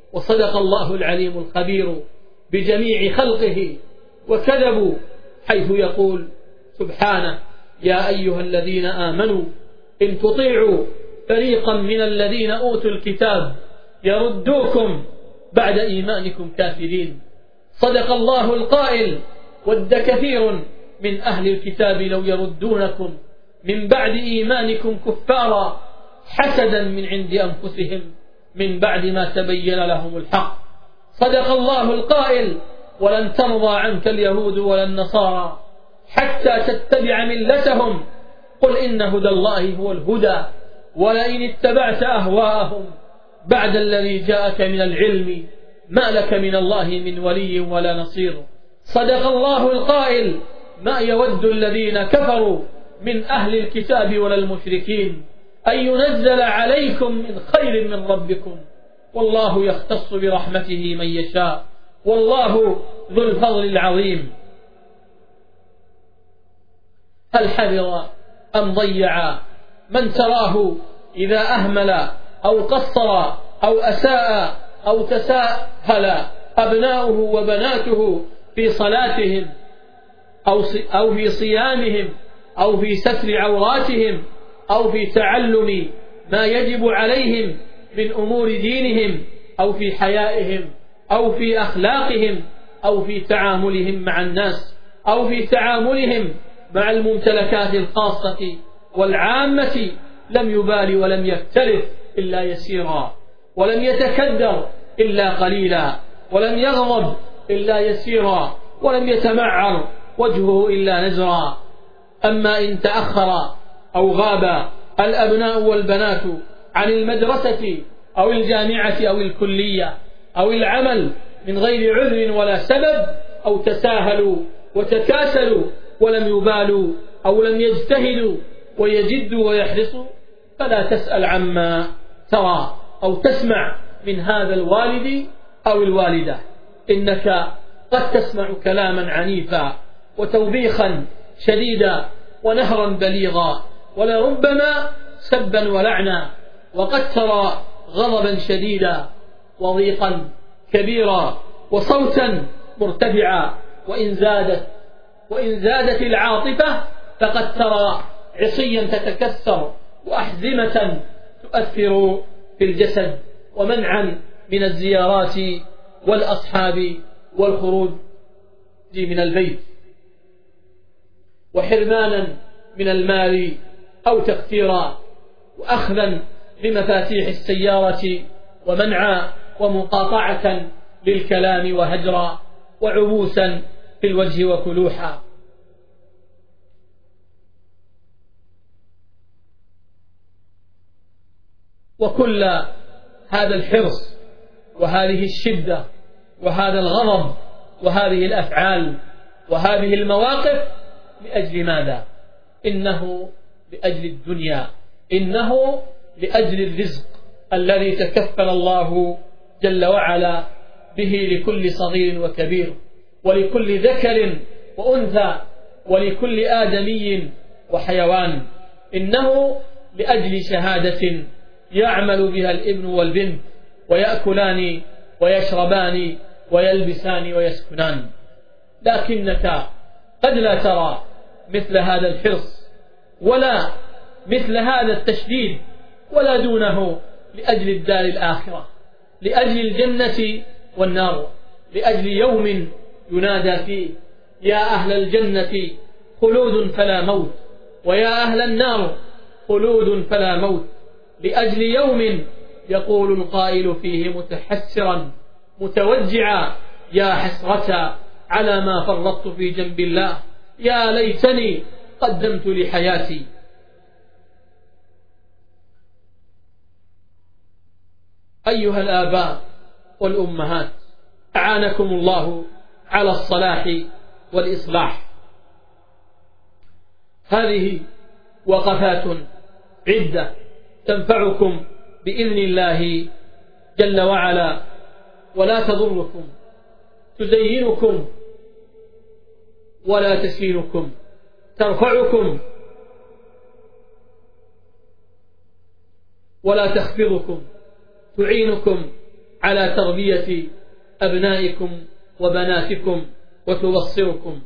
وصدق الله العليم الخبير بجميع خلقه، وكذبوا حيث يقول سبحانه: يا أيها الذين آمنوا إن تطيعوا فريقا من الذين أوتوا الكتاب يردوكم بعد إيمانكم كافرين. صدق الله القائل: ود كثير من أهل الكتاب لو يردونكم من بعد إيمانكم كفارا حسدا من عند أنفسهم من بعد ما تبين لهم الحق. صدق الله القائل: ولن ترضى عنك اليهود ولا النصارى حتى تتبع ملتهم قل إن هدى الله هو الهدى ولئن اتبعت أهواءهم بعد الذي جاءك من العلم ما لك من الله من ولي ولا نصير. صدق الله القائل: ما يود الذين كفروا من أهل الكتاب ولا المشركين أن ينزل عليكم من خير من ربكم والله يختص برحمته من يشاء والله ذو الفضل العظيم. هل حذر أم ضيع من تراه إذا أهمل أو قصر أو أساء أو تساهل أبناؤه وبناته في صلاتهم أو في صيامهم أو في ستر عوراتهم أو في تعلم ما يجب عليهم من أمور دينهم أو في حيائهم أو في أخلاقهم أو في تعاملهم مع الناس أو في تعاملهم مع الممتلكات الخاصة والعامة، لم يبال ولم يكترث إلا يسيرا، ولم يتكدر إلا قليلا، ولم يغضب إلا يسيرا، ولم يتمعر وجهه إلا نزرا. أما إن تأخر أو غاب الأبناء والبنات عن المدرسة أو الجامعة أو الكلية أو العمل من غير عذر ولا سبب أو تساهلوا وتكاسلوا ولم يبالوا أو لم يجتهدوا ويجدوا ويحرصوا، فلا تسأل عما ترى أو تسمع من هذا الوالد أو الوالدة، إنك قد تسمع كلاما عنيفا وتوبيخا شديدا ونهرا بليغا ولربما سبا ولعنا، وقد ترى غضبا شديدا وضيقا كبيرا وصوتا مرتفعا، وإن زادت العاطفة فقد ترى عصيا تتكسر وأحزمة تؤثر في الجسد، ومنعا من الزيارات والأصحاب والخروج من البيت، وحرمانا من المال أو تقتيرا، وأخذا بمفاتيح السيارة، ومنعا ومقاطعة للكلام وهجرا، وعبوسا في الوجه وكلوحا. وكل هذا الحرص وهذه الشدة وهذا الغضب وهذه الأفعال وهذه المواقف لأجل ماذا؟ إنه لأجل الدنيا، إنه لأجل الرزق الذي تكفل الله جل وعلا به لكل صغير وكبير ولكل ذكر وأنثى ولكل آدمي وحيوان، إنه لأجل شهادة يعمل بها الابن والبنت ويأكلان ويشربان ويلبسان ويسكنان. لكنك قد لا ترى مثل هذا الحرص ولا مثل هذا التشديد ولا دونه لأجل الدار الآخرة، لأجل الجنة والنار، لأجل يوم ينادى فيه: يا أهل الجنة خلود فلا موت، ويا أهل النار خلود فلا موت، لأجل يوم يقول القائل فيه متحسرا متوجعا: يا حسرة على ما فرطت في جنب الله، يا ليتني قدمت لحياتي. أيها الآباء والأمهات، أعانكم الله على الصلاح والإصلاح. هذه وقفات عدة تنفعكم بإذن الله جل وعلا ولا تضركم، تزينكم ولا تسينكم، ترفعكم ولا تخفضكم، تعينكم على تربية أبنائكم وبناتكم وتبصركم.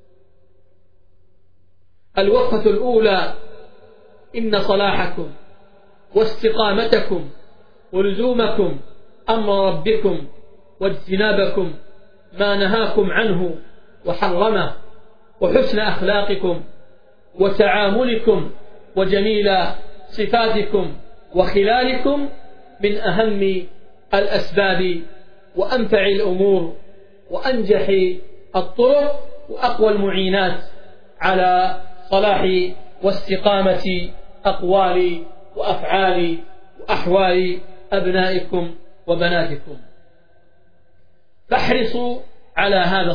الوقفة الأولى: إن صلاحكم واستقامتكم ولزومكم أمر ربكم واجتنابكم ما نهاكم عنه وحرمه، وحسن أخلاقكم وتعاملكم وجميل صفاتكم وخلالكم من أهم الأسباب وأنفع الأمور وأنجح الطرق وأقوى المعينات على صلاح واستقامة أقوال وأفعال وأحوال أبنائكم وبناتكم. فاحرصوا على هذا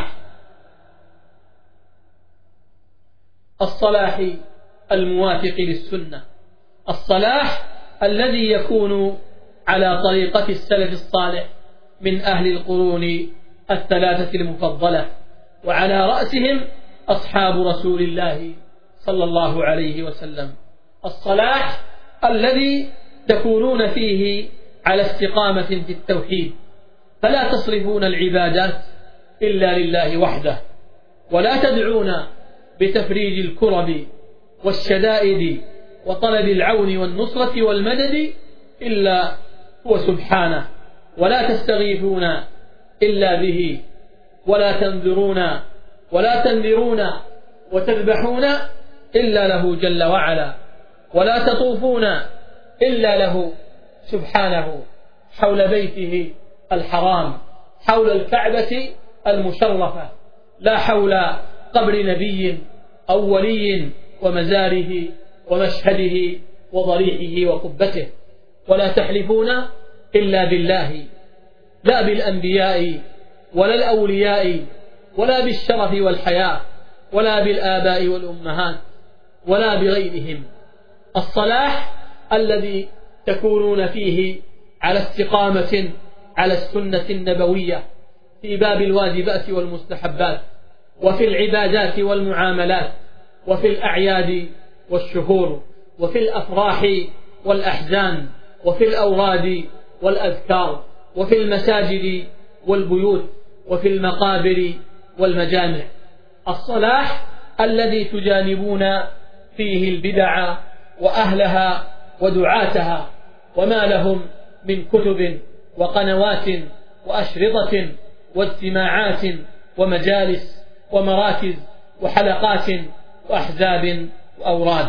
الصلاح الموافق للسنة، الصلاح الذي يكون على طريقة السلف الصالح من أهل القرون الثلاثة المفضلة، وعلى رأسهم أصحاب رسول الله صلى الله عليه وسلم. الصلاح الذي تكونون فيه على استقامة في التوحيد، فلا تصرفون العبادات إلا لله وحده، ولا تدعون بتفريج الكرب والشدائد وطلب العون والنصرة والمدد إلا هو سبحانه، ولا تستغيثون إلا به، ولا تنذرون وتذبحون إلا له جل وعلا، ولا تطوفون إلا له سبحانه حول بيته الحرام، حول الكعبة المشرفة، لا حول قبر نبي أو ولي ومزاره ومشهده وضريحه وقبته. ولا تحلفون إلا بالله، لا بالأنبياء ولا الأولياء ولا بالشرف والحياء ولا بالآباء والأمهات ولا بغيرهم. الصلاح الذي تكونون فيه على استقامة على السنة النبوية في باب الواجبات والمستحبات، وفي العبادات والمعاملات، وفي الأعياد والشهور، وفي الأفراح والأحزان، وفي الأوراد والأذكار، وفي المساجد والبيوت، وفي المقابر والمجامع. الصلاح الذي تجانبون فيه البدع وأهلها ودعاتها وما لهم من كتب وقنوات وأشرطة واجتماعات ومجالس ومراكز وحلقات وأحزاب وأوراد.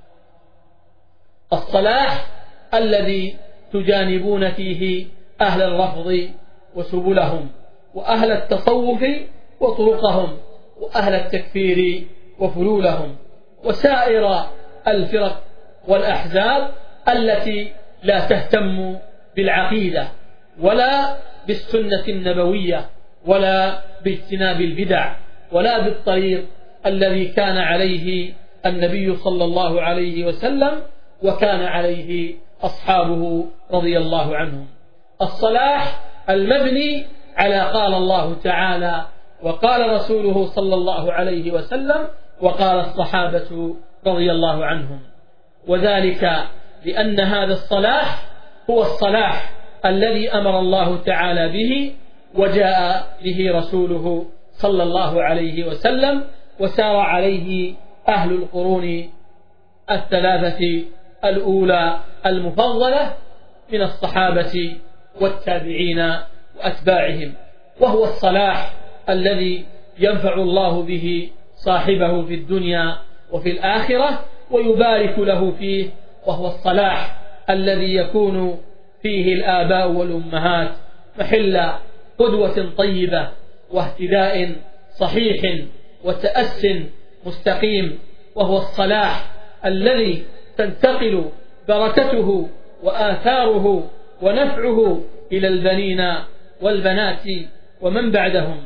الصلاح الذي تجانبون فيه أهل الرفض وسبلهم، وأهل التصوف وطرقهم، وأهل التكفير وفلولهم، وسائر الفرق والأحزاب التي لا تهتم بالعقيدة ولا بالسنة النبوية ولا باجتناب البدع ولا بالطريق الذي كان عليه النبي صلى الله عليه وسلم وكان عليه أصحابه رضي الله عنهم. الصلاح المبني على قال الله تعالى وقال رسوله صلى الله عليه وسلم وقال الصحابة رضي الله عنهم، وذلك لأن هذا الصلاح هو الصلاح الذي أمر الله تعالى به وجاء به رسوله صلى الله عليه وسلم، وسار عليه أهل القرون الثلاثة الأولى المفضلة من الصحابة والتابعين وأتباعهم، وهو الصلاح الذي ينفع الله به صاحبه في الدنيا وفي الآخرة ويبارك له فيه، وهو الصلاح الذي يكون فيه الآباء والأمهات محل قدوة طيبة واهتداء صحيح وتأس مستقيم، وهو الصلاح الذي تنتقل بركته وآثاره ونفعه إلى البنين والبنات ومن بعدهم.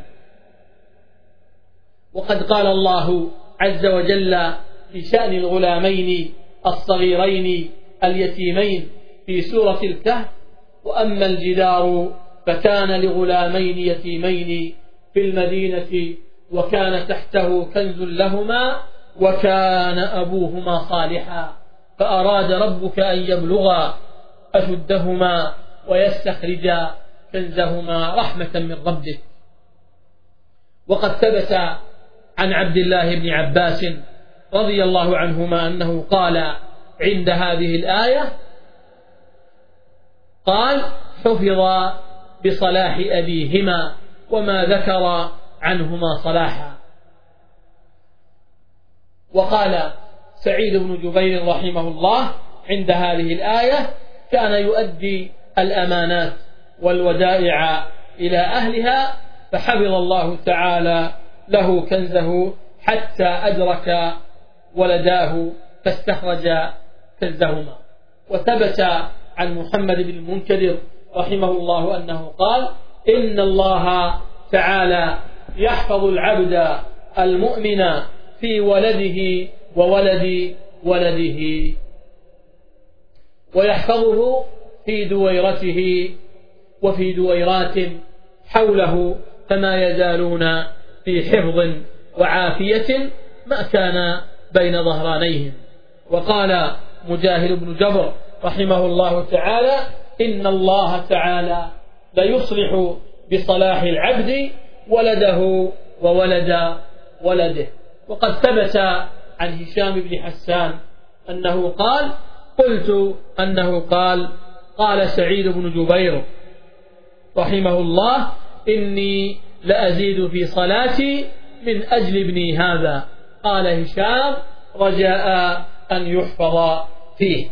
وقد قال الله عز وجل في شأن الغلامين الصغيرين اليتيمين في سورة الكهف: وأما الجدار فكان لغلامين يتيمين في المدينة وكان تحته كنز لهما وكان أبوهما صالحا فأراد ربك أن يبلغا أشدهما ويستخرج كنزهما رحمة من ربه. وقد ثبت عن عبد الله بن عباس رضي الله عنهما أنه قال عند هذه الآية: قال: حفظ بصلاح أبيهما وما ذكر عنهما صلاحا. وقال سعيد بن جبير رحمه الله عند هذه الآية: كان يؤدي الأمانات والودائع إلى أهلها، فحفظ الله تعالى له كنزه حتى أدرك ولداه فاستخرج كنزهما. وثبت عن محمد بن المنكدر رحمه الله أنه قال: إن الله تعالى يحفظ العبد المؤمن في ولده وولد ولده، ويحفظه في دويرته وفي دويرات حوله، فما يزالون في حفظ وعافية ما كان بين ظهرانيهم. وقال مجاهد بن جبر رحمه الله تعالى: إن الله تعالى ليصلح بصلاح العبد ولده وولد ولده. وقد ثبت عن هشام بن حسان أنه قال: قال سعيد بن جبير رحمه الله: إني لأزيد في صلاتي من أجل ابني هذا. قال هشام: رجاء أن يحفظ فيه.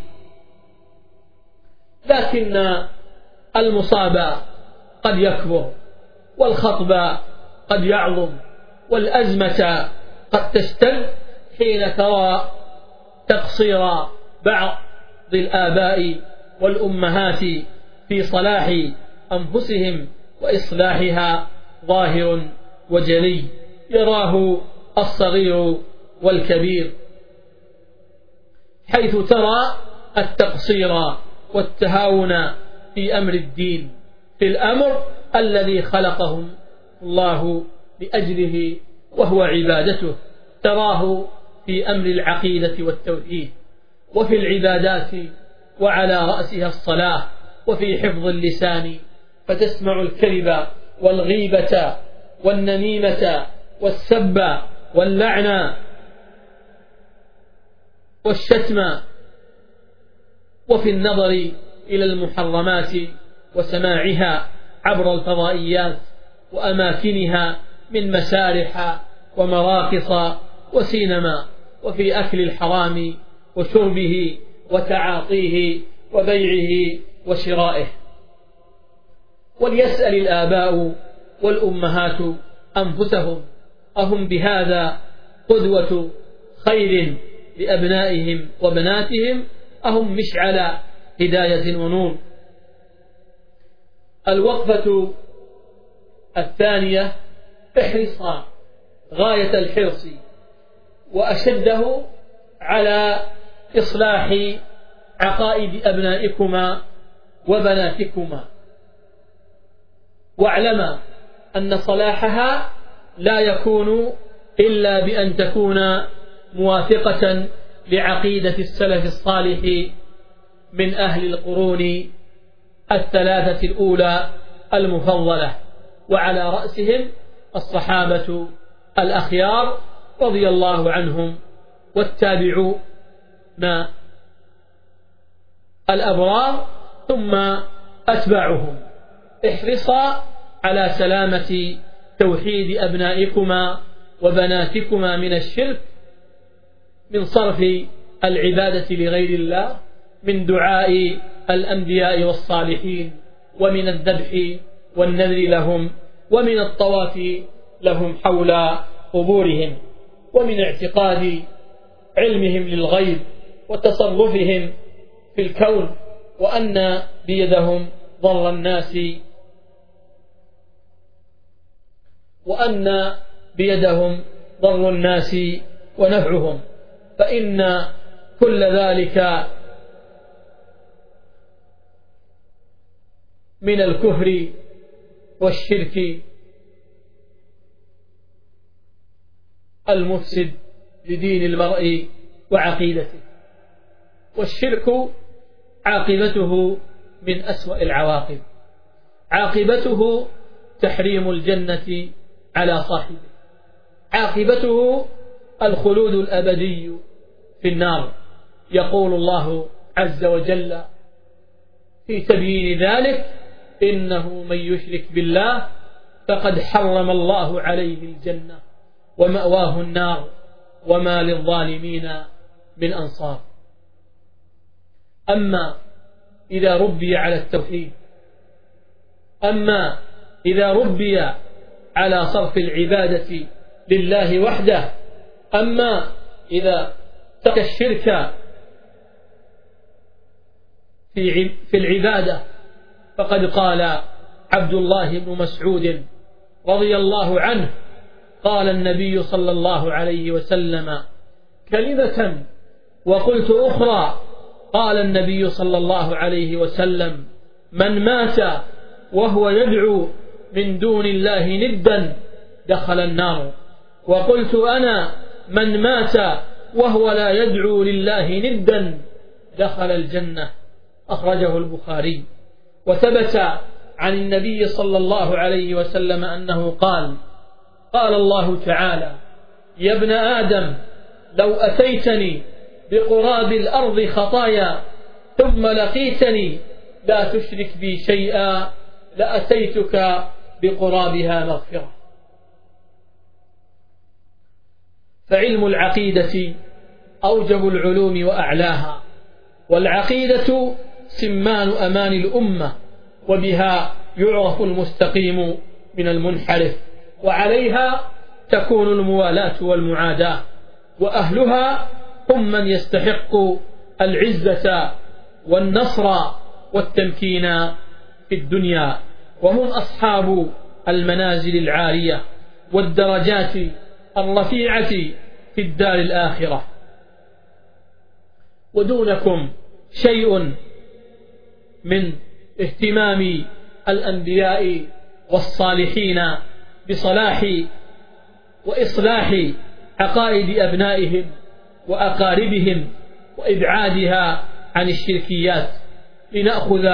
لكن المصاب قد يكبر، والخطب قد يعظم، والأزمة قد تشتد حين ترى تقصير بعض الآباء والأمهات في صلاح أنفسهم وإصلاحها ظاهر وجلي، يراه الصغير والكبير، حيث ترى التقصير والتهاون في أمر الدين، في الأمر الذي خلقهم الله لأجله وهو عبادته. تراه في أمر العقيدة والتوحيد، وفي العبادات وعلى رأسها الصلاة، وفي حفظ اللسان، فتسمع الكذب والغيبة والنميمة والسب واللعنة والشتم، وفي النظر إلى المحرمات وسماعها عبر الفضائيات وأماكنها من مسارح ومراقص وسينما، وفي أكل الحرام وشربه وتعاطيه وبيعه وشرائه. وليسأل الآباء والأمهات أنفسهم: أهم بهذا قدوة خير لأبنائهم وبناتهم، أهم مشعل هداية ونور؟ الوقفة الثانية: احرص غاية الحرص وأشده على إصلاح عقائد أبنائكما وبناتكما، واعلم أن صلاحها لا يكون إلا بأن تكون موافقة لعقيدة السلف الصالح من أهل القرون الثلاثة الأولى المفضلة، وعلى رأسهم الصحابة الأخيار رضي الله عنهم، والتابعون الأبرار ثم أتباعهم. احرصا على سلامة توحيد أبنائكما وبناتكما من الشرك، من صرف العبادة لغير الله، من دعاء الأنبياء والصالحين، ومن الذبح والنذر لهم، ومن الطواف لهم حول قبورهم، ومن اعتقاد علمهم للغيب وتصرفهم في الكون، وأن بيدهم ضر الناس ونفعهم، فإن كل ذلك من الكفر والشرك المفسد لدين المرء وعقيدته. والشرك عاقبته من أسوأ العواقب. عاقبته تحريم الجنة على صاحبه، عاقبته الخلود الأبدي في النار. يقول الله عز وجل في تبيين ذلك: إنه من يشرك بالله فقد حرم الله عليه الجنة ومأواه النار وما للظالمين من أنصار. أما إذا ربي على التوحيد، أما إذا ربي على صرف العبادة لله وحده، أما إذا ترك الشرك في العبادة، فقد قال عبد الله بن مسعود رضي الله عنه: قال النبي صلى الله عليه وسلم كلمة وقلت أخرى، قال النبي صلى الله عليه وسلم: من مات وهو يدعو من دون الله ندا دخل النار. وقلت أنا: من مات وهو لا يدعو لله ندا دخل الجنة. أخرجه البخاري. وثبت عن النبي صلى الله عليه وسلم أنه قال: قال الله تعالى: يا ابن آدم لو أتيتني بقراب الأرض خطايا ثم لقيتني لا تشرك بي شيئا لأتيتك بقرابها مغفرة. فعلم العقيدة أوجب العلوم وأعلاها، والعقيدة سمان أمان الأمة، وبها يعرف المستقيم من المنحرف، وعليها تكون الموالاة والمعاداة، وأهلها هم من يستحق العزة والنصر والتمكين في الدنيا، وهم أصحاب المنازل العالية والدرجات الرفيعة في الدار الآخرة. ودونكم شيء من اهتمام الأنبياء والصالحين بصلاح وإصلاح عقائد أبنائهم وأقاربهم وإبعادها عن الشركيات، لنأخذ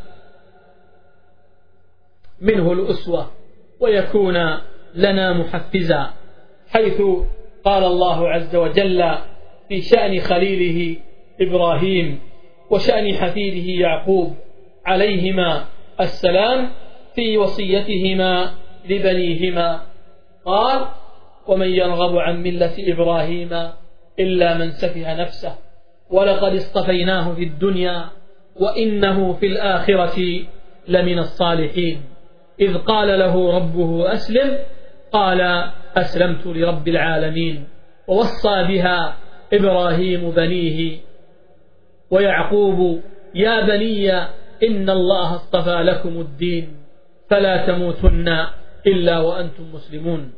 منه الأسوة ويكون لنا محفزا، حيث قال الله عز وجل في شأن خليله إبراهيم وشأن حفيده يعقوب عليهما السلام في وصيتهما لبنيهما، قال: ومن يرغب عن ملة إبراهيم إلا من سفه نفسه ولقد اصطفيناه في الدنيا وإنه في الآخرة لمن الصالحين. إذ قال له ربه أسلم قال: أسلمت لرب العالمين. ووصى بها إبراهيم بنيه ويعقوب: يا بني إن الله اصطفى لكم الدين فلا تموتن إلا وأنتم مسلمون.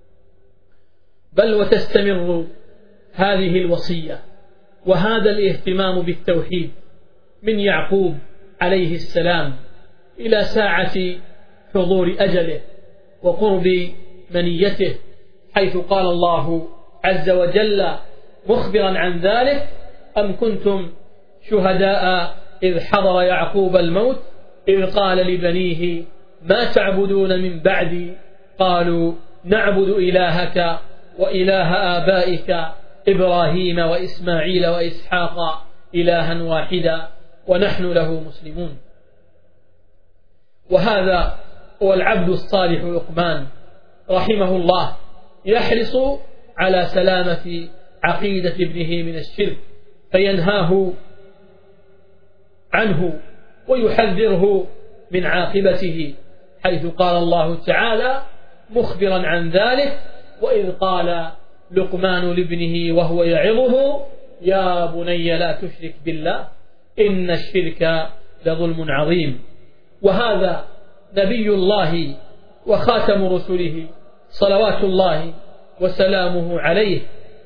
بل وتستمر هذه الوصية وهذا الاهتمام بالتوحيد من يعقوب عليه السلام إلى ساعة حضور أجله وقرب منيته، حيث قال الله عز وجل مخبرا عن ذلك: أم كنتم شهداء إذ حضر يعقوب الموت إذ قال لبنيه ما تعبدون من بعدي قالوا نعبد إلهك وإله آبائك إبراهيم وإسماعيل وإسحاق إلها واحدا ونحن له مسلمون. وهذا هو العبد الصالح لقمان رحمه الله، يحرص على سلامة عقيدة ابنه من الشرك، فينهاه عنه ويحذره من عاقبته، حيث قال الله تعالى مخبرا عن ذلك: وإذ قال لقمان لابنه وهو يعظه يا بني لا تشرك بالله إن الشرك لظلم عظيم. وهذا نبي الله وخاتم رسله صلوات الله وسلامه عليه،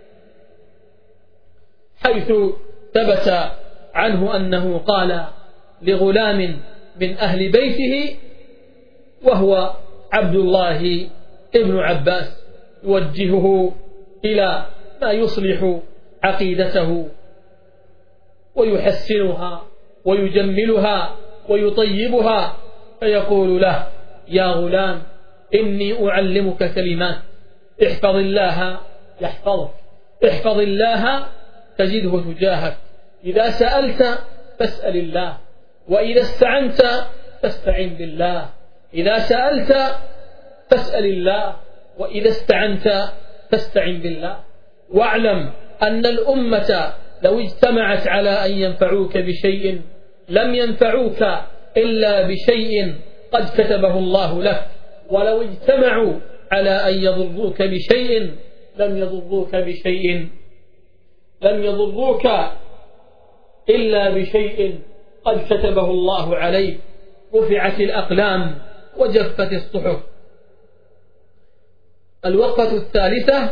حيث ثبت عنه أنه قال لغلام من أهل بيته وهو عبد الله ابن عباس يوجهه إلى ما يصلح عقيدته ويحسنها ويجملها ويطيبها فيقول له: يا غلام إني أعلمك كلمات، احفظ الله يحفظك، احفظ الله تجده تجاهك، إذا سألت فاسأل الله، وإذا استعنت فاستعن بالله، إذا سألت فاسأل الله، وإذا استعنت فاستعن بالله. واعلم أن الأمة لو اجتمعت على أن ينفعوك بشيء لم ينفعوك إلا بشيء قد كتبه الله لك، ولو اجتمعوا على أن يضروك بشيء لم يضروك إلا بشيء قد كتبه الله عليك. رفعت الأقلام وجفت الصحف. الوقفة الثالثة: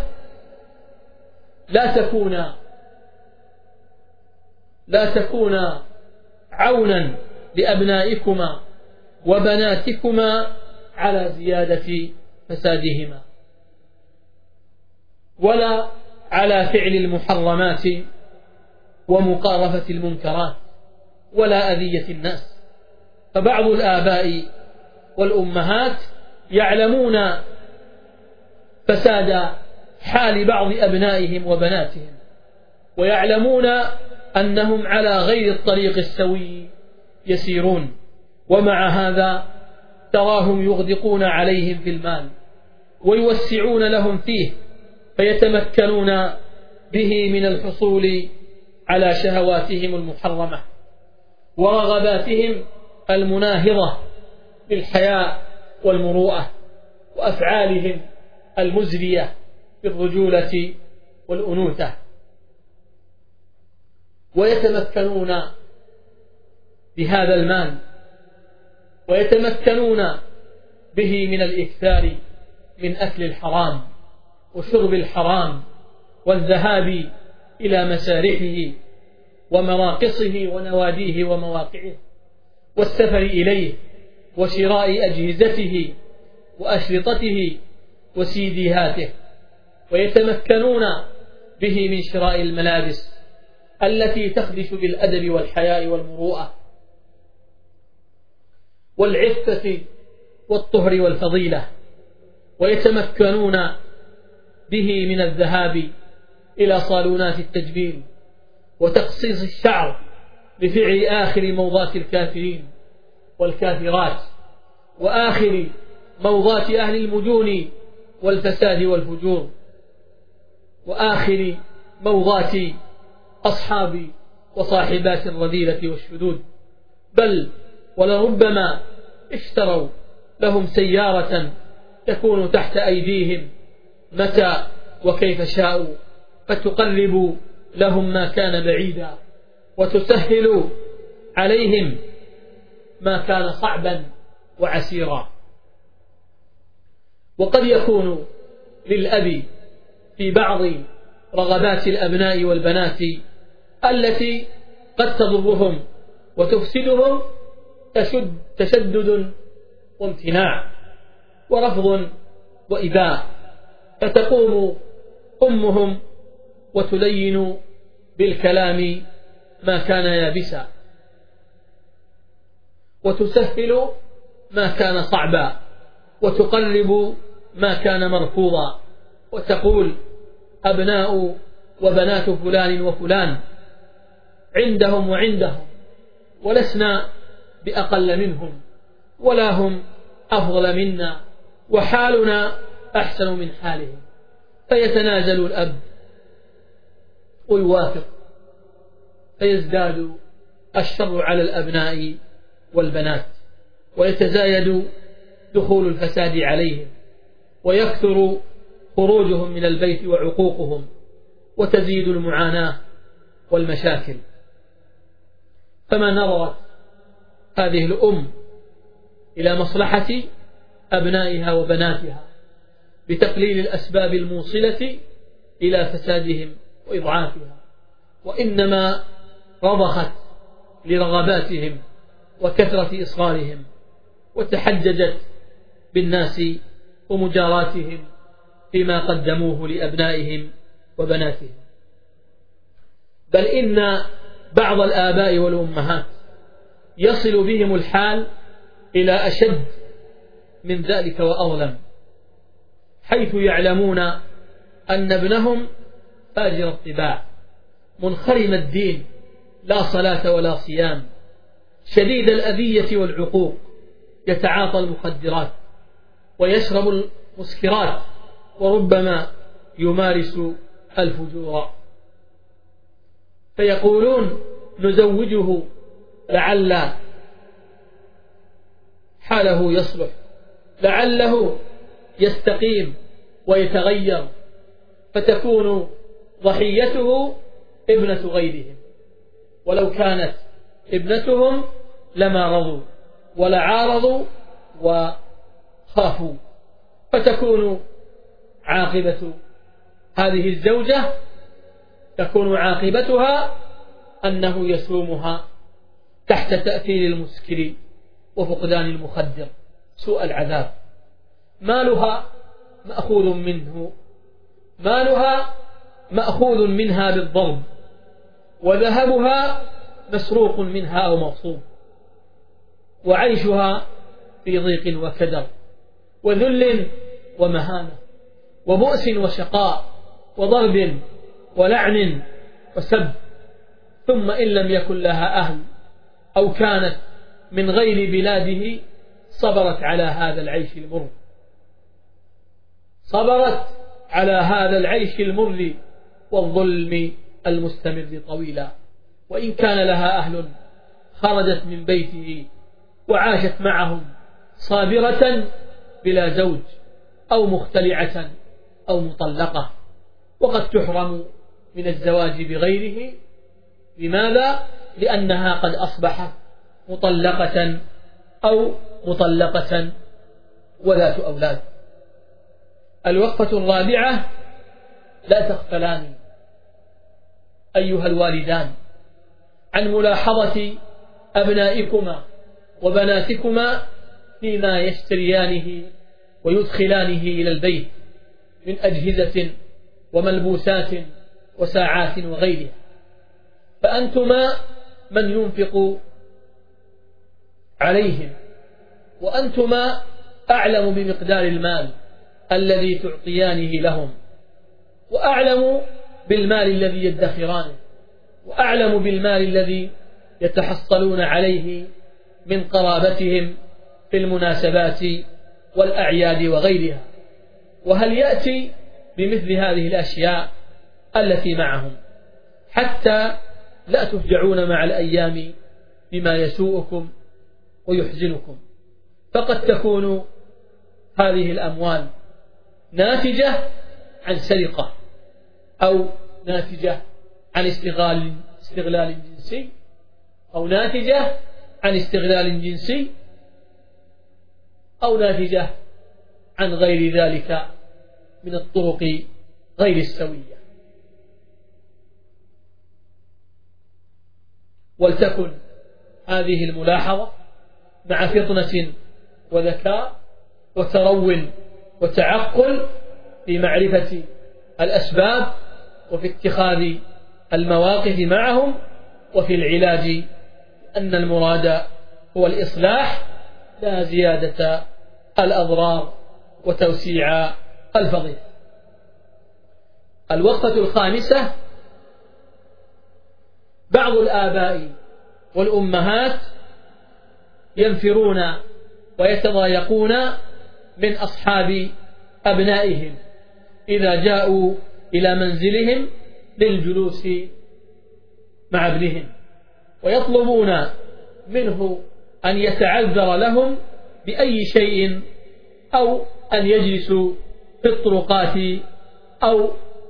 لا تكون عونا لأبنائكما وبناتكما على زيادة فسادهما، ولا على فعل المحرمات ومقارفة المنكرات، ولا أذية الناس. فبعض الآباء والأمهات يعلمون فساد حال بعض أبنائهم وبناتهم، ويعلمون أنهم على غير الطريق السوي يسيرون، ومع هذا تراهم يغدقون عليهم في المال ويوسعون لهم فيه، فيتمكنون به من الحصول على شهواتهم المحرمة ورغباتهم المناهضة بالحياء والمروءة، وأفعالهم المزرية بالرجولة والأنوثة، ويتمكنون بهذا المال ويتمكنون به من الإكثار من أكل الحرام وشرب الحرام والذهاب إلى مسارحه ومراقصه ونواديه ومواقعه والسفر إليه وشراء أجهزته وأشرطته وسيديهاته، ويتمكنون به من شراء الملابس التي تخدش بالأدب والحياء والمروءة والعفة والطهر والفضيلة، ويتمكنون به من الذهاب إلى صالونات التجميل وتقصيص الشعر بفعل آخر موضات الكافرين والكافرات وآخر موضات أهل المجون والفساد والفجور وآخر موضات أصحاب وصاحبات الرذيلة والشذوذ، بل ولربما اشتروا لهم سيارة تكون تحت أيديهم متى وكيف شاءوا، فتقرب لهم ما كان بعيدا وتسهل عليهم ما كان صعبا وعسيرا. وقد يكون للأب في بعض رغبات الأبناء والبنات التي قد تضرهم وتفسدهم تشدد وامتناع ورفض وإباء، فتقوم أمهم وتلين بالكلام ما كان يابسا وتسهل ما كان صعبا وتقرب ما كان مرفوضا، وتقول: أبناء وبنات فلان وفلان عندهم وعندهم، ولسنا بأقل منهم، ولا هم أفضل منا، وحالنا أحسن من حالهم. فيتنازل الأب ويوافق، فيزداد الشر على الأبناء والبنات، ويتزايد دخول الفساد عليهم، ويكثر خروجهم من البيت وعقوقهم، وتزيد المعاناة والمشاكل. فما نظرت هذه الأم إلى مصلحة أبنائها وبناتها بتقليل الأسباب الموصلة إلى فسادهم وإضعافها، وإنما رضخت لرغباتهم وكثرة إصرارهم، وتحججت بالناس ومجاراتهم فيما قدموه لأبنائهم وبناتهم. بل إن بعض الآباء والأمهات يصل بهم الحال إلى أشد من ذلك وأظلم، حيث يعلمون أن ابنهم فاجر الطباع منخرم الدين، لا صلاة ولا صيام، شديد الأذية والعقوق، يتعاطى المخدرات ويشرب المسكرات، وربما يمارس الفجور، فيقولون نزوجه لعل حاله يصلح، لعله يستقيم ويتغير، فتكون ضحيته ابنة غيرهم، ولو كانت ابنتهم لما رضوا ولا عارضوا وخافوا، فتكون عاقبة هذه الزوجة تكون عاقبتها أنه يسومها تحت تأثير المسكر وفقدان المخدر سوء العذاب. مالها مأخوذ منه، مالها مأخوذ منها بالضرب، وذهبها مسروق منها أو مغصوب، وعيشها في ضيق وكدر وذل ومهانة وبؤس وشقاء وضرب ولعن وسب. ثم إن لم يكن لها أهل أو كانت من غير بلاده صبرت على هذا العيش المر، صبرت على هذا العيش المر والظلم المستمر طويلا. وإن كان لها أهل خرجت من بيته وعاشت معهم صابرة بلا زوج أو مختلعة أو مطلقة، وقد تحرم من الزواج بغيره. لماذا؟ لأنها قد أصبحت مطلقة أو مطلقة وذات أولاد. الوقفة الرابعة: لا تغفلان أيها الوالدان عن ملاحظة أبنائكما وبناتكما فيما يشتريانه ويدخلانه إلى البيت من أجهزة وملبوسات وساعات وغيرها، فأنتما من ينفق عليهم، وأنتما أعلم بمقدار المال الذي تعطيانه لهم، وأعلم بالمال الذي يدخرانه، وأعلم بالمال الذي يتحصلون عليه من قرابتهم في المناسبات والأعياد وغيرها. وهل يأتي بمثل هذه الأشياء التي معهم حتى لا تفجعون مع الأيام بما يسوءكم ويحزنكم، فقد تكون هذه الأموال ناتجة عن سرقة، أو ناتجة عن استغلال جنسي، أو ناتجة عن استغلال جنسي، أو ناتجة عن غير ذلك من الطرق غير السوية. ولتكن هذه الملاحظة مع فطنة وذكاء وترو وتعقل في معرفة الأسباب وفي اتخاذ المواقف معهم وفي العلاج، أن المراد هو الإصلاح لا زيادة الأضرار وتوسيع الفضيحة. الوقفة الخامسة: بعض الآباء والأمهات ينفرون ويتضايقون من أصحاب أبنائهم إذا جاءوا إلى منزلهم للجلوس مع ابنهم، ويطلبون منه أن يتعذر لهم بأي شيء، أو أن يجلسوا في الطرقات، أو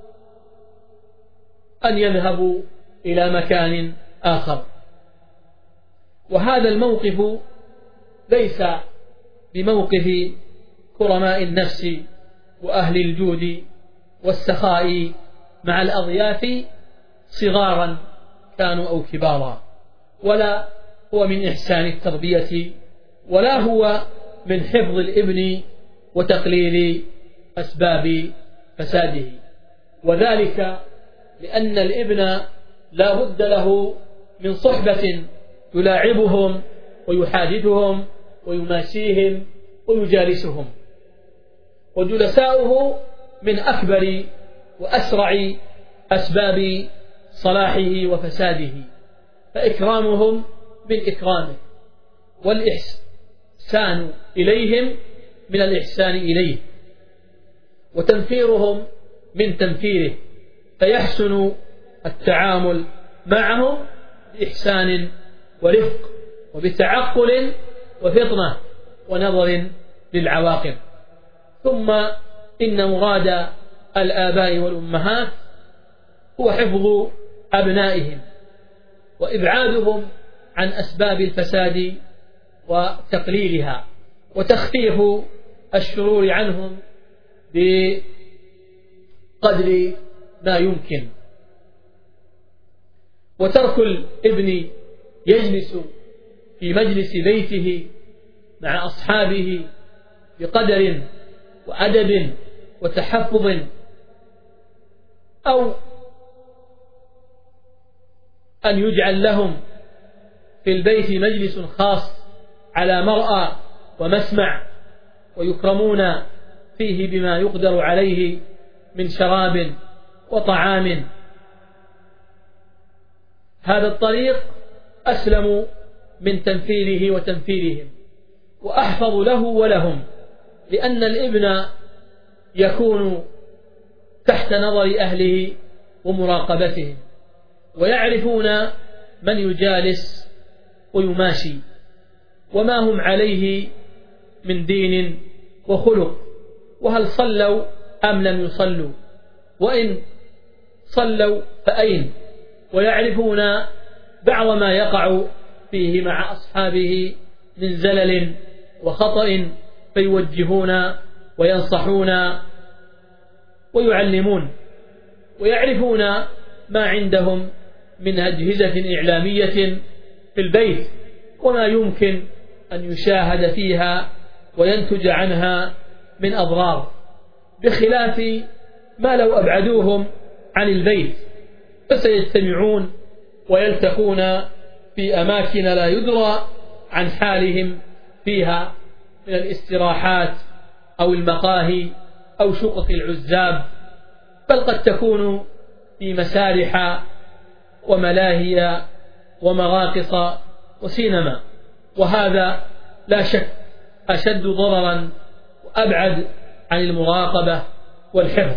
أن يذهبوا إلى مكان آخر. وهذا الموقف ليس بموقف كرماء النفس وأهل الجود والسخاء مع الأضياف صغارا كانوا أو كبارا، ولا هو من إحسان التربية، ولا هو من حفظ الابن وتقليل أسباب فساده. وذلك لأن الابن لا بد له من صحبة يلاعبهم ويحادثهم ويماشيهم ويجالسهم، وجلساؤه من أكبر وأسرع أسباب صلاحه وفساده، فإكرامهم من إكرامه، والإحسان إليهم من الإحسان إليه، وتنفيرهم من تنفيره، فيحسن التعامل معهم بإحسان ورفق وبتعقل وفطنة ونظر للعواقب. ثم إن مراد الآباء والأمهات هو حفظ أبنائهم وإبعادهم عن أسباب الفساد وتقليلها، وتخفيف الشرور عنهم بقدر ما يمكن، وترك الابن يجلس في مجلس بيته مع أصحابه بقدر وأدب وتحفظ، أو أن يجعل لهم في البيت مجلس خاص على مرأى ومسمع، ويكرمون فيه بما يقدر عليه من شراب وطعام. هذا الطريق أسلم من تنفيره وتنفيرهم، وأحفظ له ولهم، لأن الابن يكون تحت نظر أهله ومراقبتهم، ويعرفون من يجالس ويماشي وما هم عليه من دين وخلق، وهل صلوا أم لم يصلوا، وإن صلوا فأين، ويعرفون بعض ما يقع فيه مع أصحابه من زلل وخطأ، فيوجهون وينصحون ويعلمون، ويعرفون ما عندهم من أجهزة إعلامية في البيت وما يمكن أن يشاهد فيها وينتج عنها من أضرار، بخلاف ما لو أبعدوهم عن البيت، فسيجتمعون ويلتقون في أماكن لا يدرى عن حالهم فيها من الاستراحات أو المقاهي أو شقق العزاب، بل قد تكون في مسارح وملاهي ومراقص وسينما، وهذا لا شك أشد ضررا وأبعد عن المراقبة والحفظ.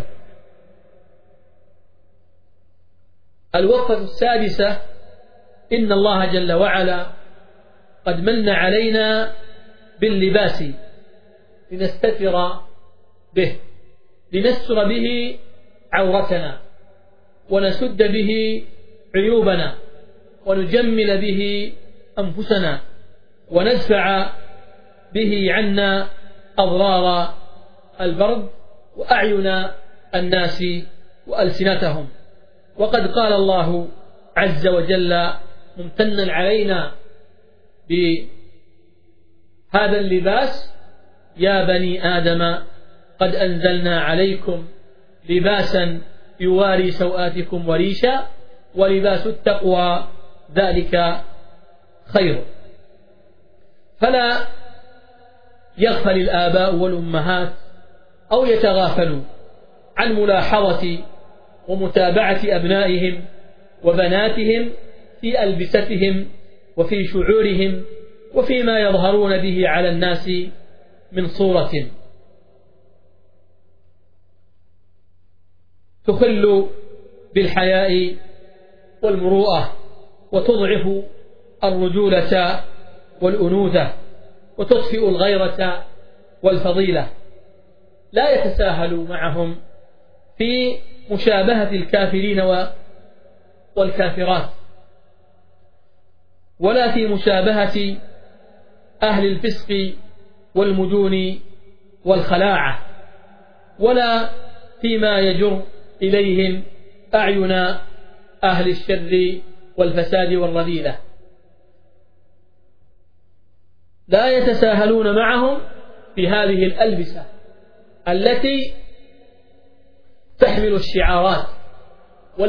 الوقفة السادسة: إن الله جل وعلا قد من علينا باللباس لنستتر به، لنستر به عورتنا، ونسد به عيوبنا، ونجمل به أنفسنا، وندفع به عنا أضرار البرد وأعين الناس وألسنتهم. وقد قال الله عز وجل ممتنا علينا بهذا اللباس: يا بني آدم قد أنزلنا عليكم لباسا يواري سوآتكم وريشا ولباس التقوى ذلك خير. فلا يغفل الآباء والأمهات أو يتغافلوا عن ملاحظة ومتابعة أبنائهم وبناتهم في ألبستهم وفي شعورهم وفيما يظهرون به على الناس من صورة تخل بالحياء والمروءة، وتضعف الرجولة والأنوثة، وتطفئ الغيرة والفضيلة. لا يتساهلوا معهم في مشابهة الكافرين والكافرات، ولا في مشابهة أهل الفسق والمجون والخلاعة، ولا فيما يجر إليهم أعين أهل الشر والفساد والرذيلة. لا يتساهلون معهم في هذه الألبسة التي تحمل الشعارات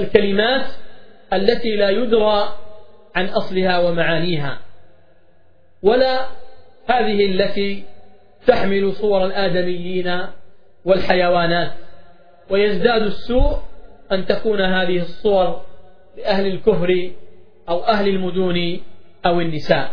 والكلمات التي لا يدرى عن أصلها ومعانيها، ولا هذه التي تحمل صور الآدميين والحيوانات. ويزداد السوء أن تكون هذه الصور لأهل الكفر أو أهل المدن أو النساء.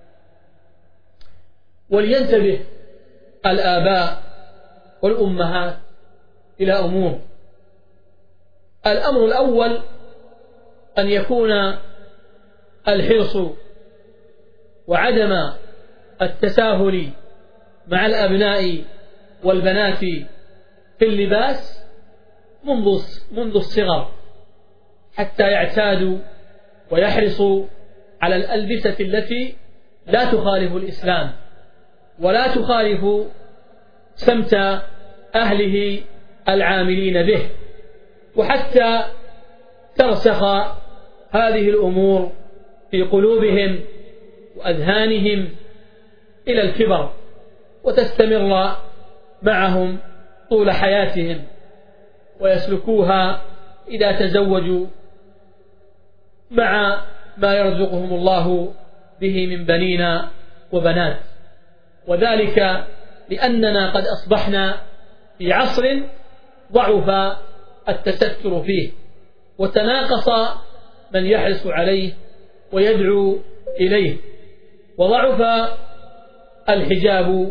ولينتبه الآباء والأمهات إلى أمور. الأمر الأول أن يكون الحرص وعدم التساهل مع الأبناء والبنات في اللباس منذ الصغر، حتى يعتادوا ويحرصوا على الألبسة التي لا تخالف الإسلام ولا تخالف سمت أهله العاملين به، وحتى ترسخ هذه الأمور في قلوبهم وأذهانهم إلى الكبر، وتستمر معهم طول حياتهم، ويسلكوها إذا تزوجوا مع ما يرزقهم الله به من بنين وبنات. وذلك لأننا قد أصبحنا في عصر ضعف التستر فيه، وتناقص من يحرص عليه ويدعو إليه، وضعف الحجاب،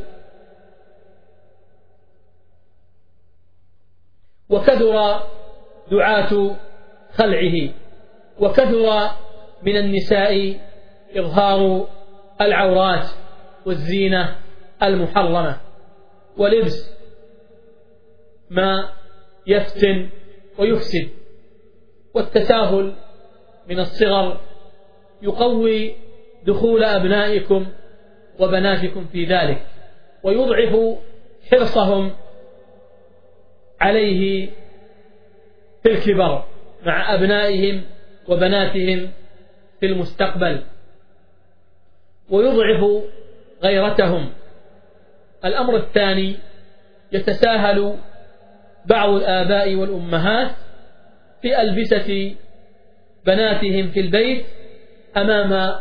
وكثر دعاة خلعه، وكثر من النساء إظهار العورات والزينة المحرمة، ولبس ما يفتن ويفسد. والتساهل من الصغر يقوي دخول أبنائكم وبناتكم في ذلك، ويضعف حرصهم عليه في الكبر مع أبنائهم وبناتهم في المستقبل، ويضعف غيرتهم. الأمر الثاني: يتساهل بعض الآباء والأمهات في ألبسة بناتهم في البيت أمام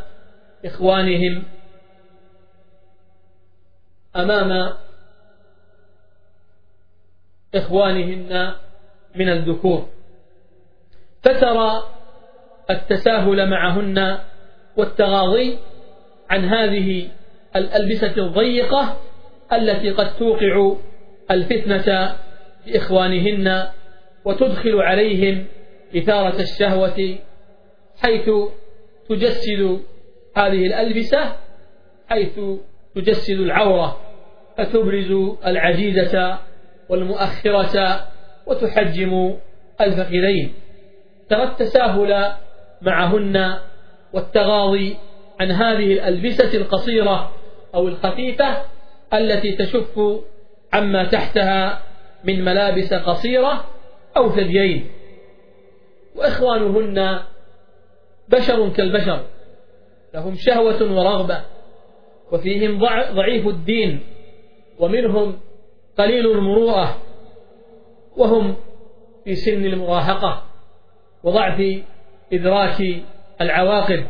إخوانهن من الذكور، فترى التساهل معهن والتغاضي عن هذه الألبسة الضيقة التي قد توقع الفتنة بإخوانهن وتدخل عليهم إثارة الشهوة، حيث تجسد هذه الألبسة، حيث تجسد العورة، فتبرز العجيزة والمؤخرة وتحجم الفخذين. ترى التساهل معهن والتغاضي عن هذه الألبسة القصيرة أو الخفيفة التي تشف عما تحتها من ملابس قصيرة أو ثديين. وإخوانهن بشر كالبشر، لهم شهوة ورغبة، وفيهم ضعيف الدين، ومنهم قليل المروءة، وهم في سن المراهقة وضعف إدراك العواقب،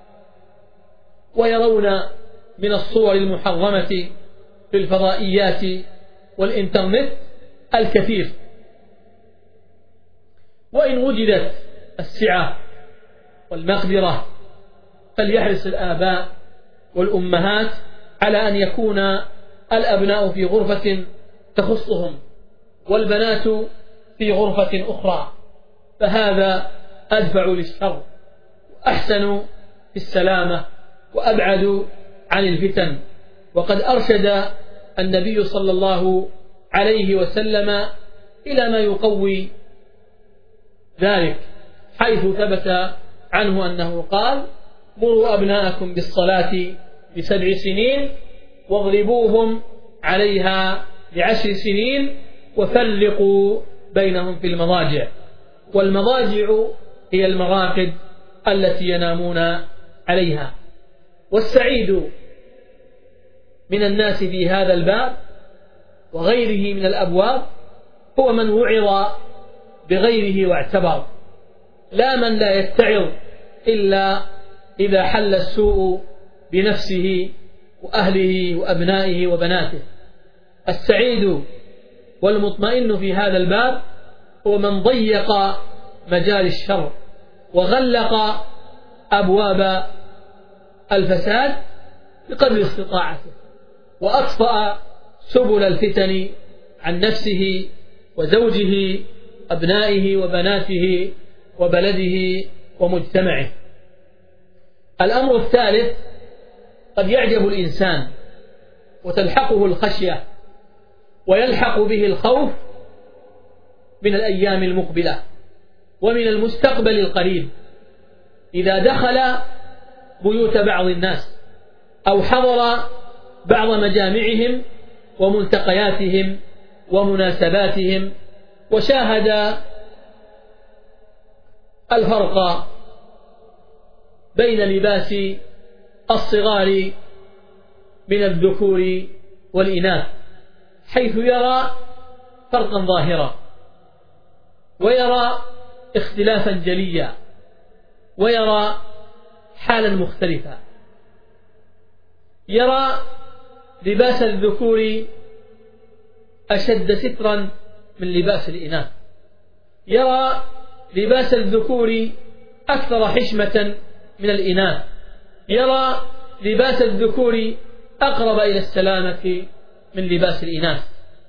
ويرون من الصور المحرمة في الفضائيات والإنترنت الكثير. وإن وجدت السعة والمقدرة فليحرص الآباء والأمهات على أن يكون الأبناء في غرفة تخصهم والبنات في غرفة أخرى، فهذا أدفع للشر وأحسن في السلامة وأبعد عن الفتن. وقد أرشد النبي صلى الله عليه وسلم إلى ما يقوي ذلك، حيث ثبت عنه أنه قال: مروا أبناءكم بالصلاة ب7 سنين واضربوهم عليها ب10 سنين وفرقوا بينهم في المضاجع. والمضاجع هي المراقد التي ينامون عليها. والسعيد من الناس في هذا الباب وغيره من الأبواب هو من وعظ بغيره واعتبر، لا من لا يتعظ إلا إذا حل السوء بنفسه وأهله وأبنائه وبناته. السعيد والمطمئن في هذا الباب هو من ضيق مجال الشر وغلق أبواب الفساد بقدر استطاعته، وأطفأ سبل الفتن عن نفسه وزوجه أبنائه وبناته وبلده ومجتمعه. الأمر الثالث: قد يعجب الإنسان وتلحقه الخشية ويلحق به الخوف من الأيام المقبلة ومن المستقبل القريب، إذا دخل بيوت بعض الناس أو حضر بعض مجامعهم وملتقياتهم ومناسباتهم وشاهد الفرق بين لباس الصغار من الذكور والإناث، حيث يرى فرقا ظاهرا ويرى اختلافا جليا ويرى حالا مختلفة. يرى لباس الذكور أشد سترا من لباس الإناث، يرى لباس الذكور أكثر حشمة من الإناث، يرى لباس الذكور أقرب إلى السلامة من لباس الإناث.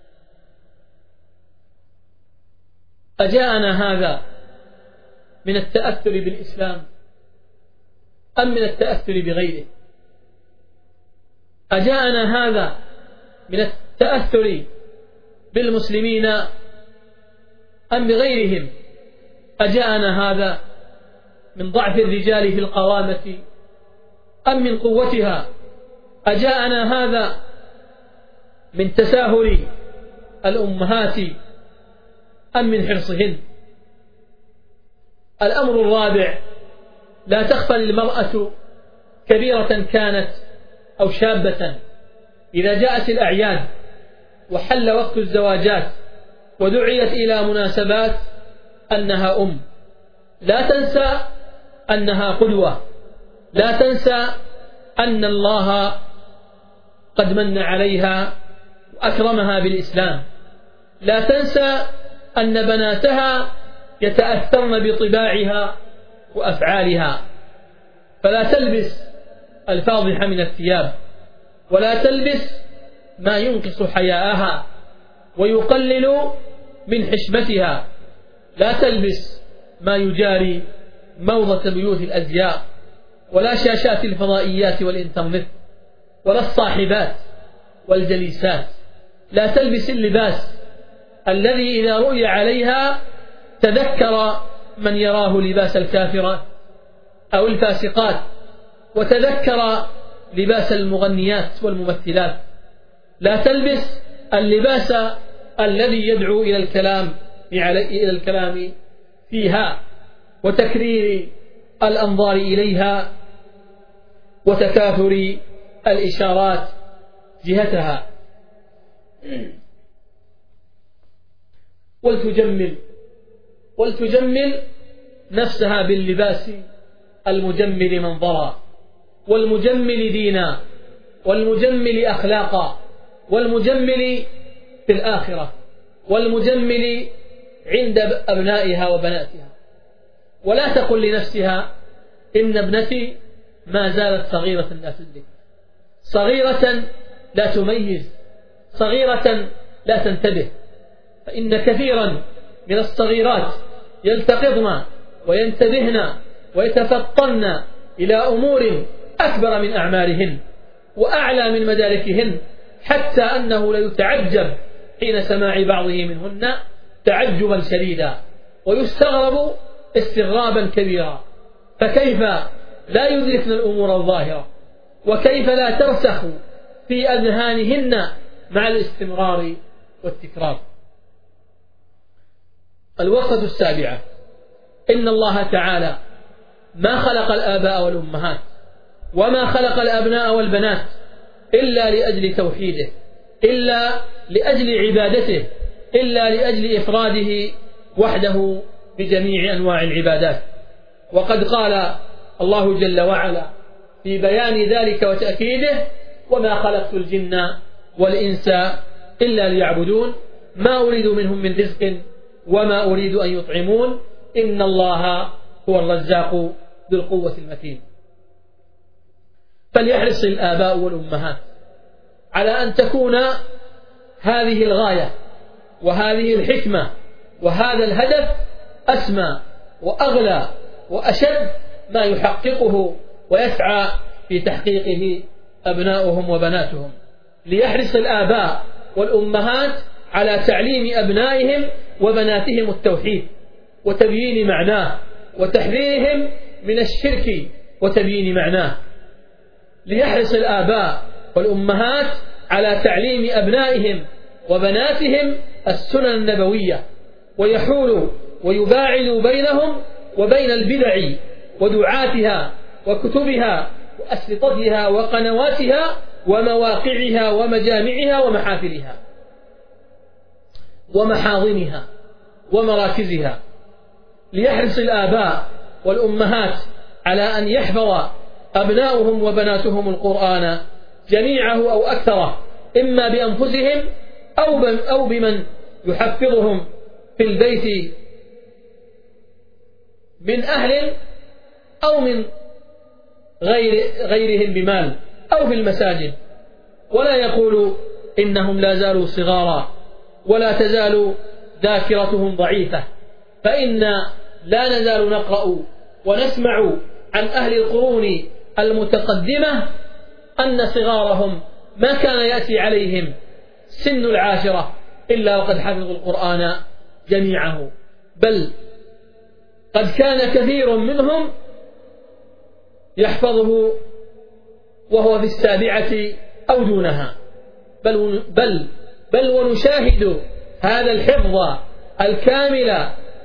أجاءنا هذا من التأثر بالإسلام أم من التأثر بغيره؟ أجاءنا هذا من التأثر بالمسلمين أم بغيرهم؟ أجاءنا هذا من ضعف الرجال في القوامة أم من قوتها؟ أجاءنا هذا من تساهل الأمهات أم من حرصهن؟ الأمر الرابع: لا تخفى المرأة كبيرة كانت أو شابة، إذا جاءت الأعياد وحل وقت الزواجات ودعيت إلى مناسبات أنها أم، لا تنسى أنها قدوة، لا تنسى أن الله قد من عليها وأكرمها بالإسلام، لا تنسى أن بناتها يتأثرن بطباعها وأفعالها، فلا تلبس الفاضح من الثياب، ولا تلبس ما ينقص حياءها ويقلل من حشمتها، لا تلبس ما يجاري موضة بيوت الأزياء ولا شاشات الفضائيات والإنترنت ولا الصاحبات والجليسات، لا تلبس اللباس الذي إذا رؤي عليها تذكر من يراه لباس الكافرات أو الفاسقات، وتذكر لباس المغنيات والممثلات، لا تلبس اللباس الذي يدعو إلى الكلام فيها وتكرير الأنظار إليها وتكاثر الإشارات جهتها. ولتجمل نفسها باللباس المجمل منظرا والمجمل دينا والمجمل أخلاقا والمجمل في الآخرة والمجمل عند أبنائها وبناتها، ولا تقل لنفسها إن ابنتي ما زالت صغيرة لا تدرك، صغيرة لا تميز، صغيرة لا تنتبه، فإن كثيرا من الصغيرات يلتقطن وينتبهن ويتفطن إلى أمور أكبر من أعمارهن وأعلى من مداركهن، حتى أنه ليتعجب حين سماع بعضه منهن تعجبا شديدا ويستغرب استغرابا كبيرا، فكيف لا يدركن الأمور الظاهرة وكيف لا ترسخ في أذهانهن مع الاستمرار والتكرار. الوقفة السابعة: إن الله تعالى ما خلق الآباء والأمهات وما خلق الأبناء والبنات إلا لأجل توحيده، إلا لأجل عبادته، إلا لأجل إفراده وحده بجميع أنواع العبادات. وقد قال الله جل وعلا في بيان ذلك وتأكيده: وما خلقت الجن والإنس إلا ليعبدون ما أريد منهم من رزق وما أريد أن يطعمون إن الله هو الرزاق ذو القوة المتين. فليحرص الآباء والأمهات على أن تكون هذه الغاية وهذه الحكمة وهذا الهدف أسمى وأغلى وأشد ما يحققه ويسعى في تحقيقه أبناؤهم وبناتهم. ليحرص الآباء والأمهات على تعليم أبنائهم وبناتهم التوحيد وتبيين معناه وتحذيرهم من الشرك وتبيين معناه. ليحرص الآباء والأمهات على تعليم أبنائهم وبناتهم السنن النبوية ويحولوا ويباعدوا بينهم وبين البدع ودعاتها وكتبها وأسلطتها وقنواتها ومواقعها ومجامعها ومحافلها ومحاضنها ومراكزها. ليحرص الآباء والأمهات على أن يحفظ أبناؤهم وبناتهم القرآن جميعه أو أكثره، إما بأنفسهم أو بمن يحفظهم في البيت من أهل أو من غيرهم بمال أو في المساجد. ولا يقول إنهم لا زالوا صغارا ولا تزال ذاكرتهم ضعيفة، فإن لا نزال نقرأ ونسمع عن أهل القرون المتقدمة أن صغارهم ما كان يأتي عليهم سن العاشرة إلا وقد حفظوا القرآن جميعه، بل قد كان كثير منهم يحفظه وهو في السابعة أو دونها، بل ونشاهد هذا الحفظ الكامل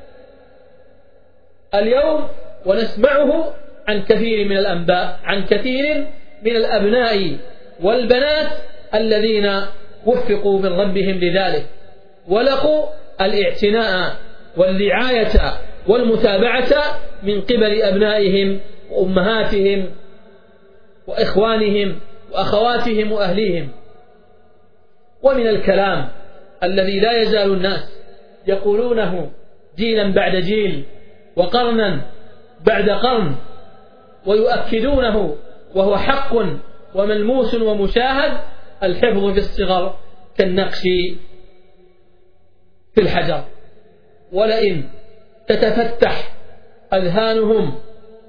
اليوم ونسمعه عن كثير من الأنباء، عن كثير من الأبناء والبنات الذين وفقوا من ربهم لذلك ولقوا الاعتناء والرعاية والمتابعة من قبل أبنائهم وأمهاتهم وإخوانهم وأخواتهم وأهليهم. ومن الكلام الذي لا يزال الناس يقولونه جيلا بعد جيل وقرنا بعد قرن ويؤكدونه وهو حق وملموس ومشاهد: الحفظ في الصغر كالنقش في الحجر. ولئن تتفتح أذهانهم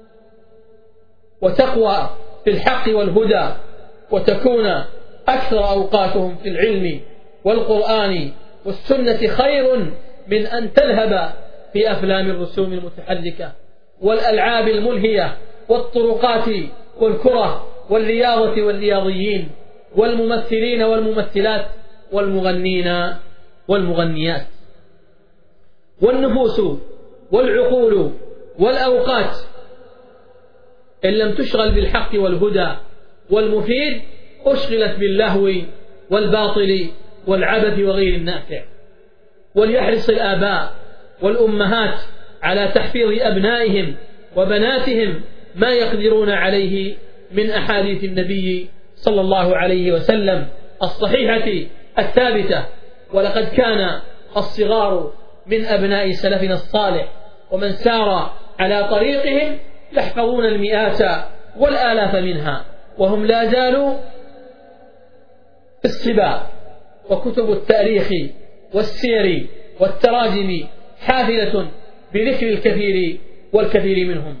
وتقوى في الحق والهدى وتكون أكثر أوقاتهم في العلم والقرآن والسنة خير من أن تذهب في أفلام الرسوم المتحركة والألعاب الملهية والطرقات والكرة والرياضة والرياضيين والممثلين والممثلات والمغنين والمغنيات. والنفوس والعقول والأوقات إن لم تشغل بالحق والهدى والمفيد أشغلت باللهو والباطل والعبث وغير النافع. وليحرص الآباء والأمهات على تحفيظ أبنائهم وبناتهم ما يقدرون عليه من أحاديث النبي صلى الله عليه وسلم الصحيحة الثابتة. ولقد كان الصغار من أبناء سلفنا الصالح ومن سار على طريقهم يحفظون المئات والآلاف منها وهم لا زالوا في الصبا. وكتب التاريخ والسير والتراجم حافلة بذكر الكثير والكثير منهم.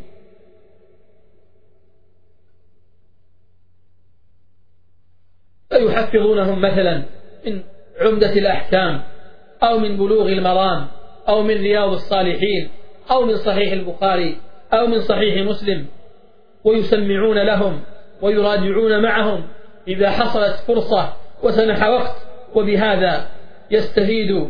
فيحفظونهم مثلا من عمدة الأحكام أو من بلوغ المرام أو من رياض الصالحين أو من صحيح البخاري أو من صحيح مسلم، ويسمعون لهم ويراجعون معهم إذا حصلت فرصة وسنح وقت، وبهذا يستفيد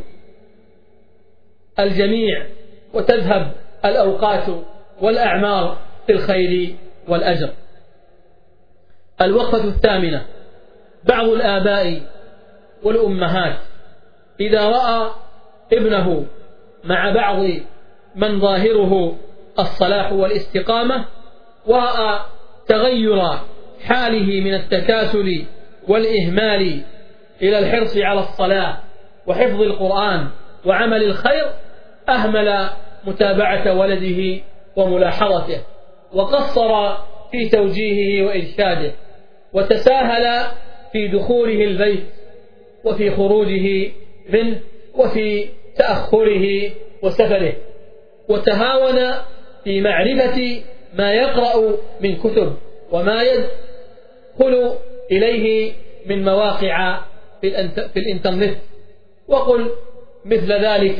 الجميع وتذهب الأوقات والأعمار في الخير والأجر. الوقفة الثامنة: بعض الآباء والأمهات إذا رأى ابنه مع بعض من ظاهره الصلاح والاستقامة ورأى تغير حاله من التكاسل والإهمال إلى الحرص على الصلاة وحفظ القرآن وعمل الخير أهمل متابعة ولده وملاحظته، وقصر في توجيهه وإرشاده، وتساهل في دخوله البيت وفي خروجه منه وفي تأخره وسفره، وتهاون في معرفة ما يقرأ من كتب وما يدخل إليه من مواقع في الإنترنت، وقل مثل ذلك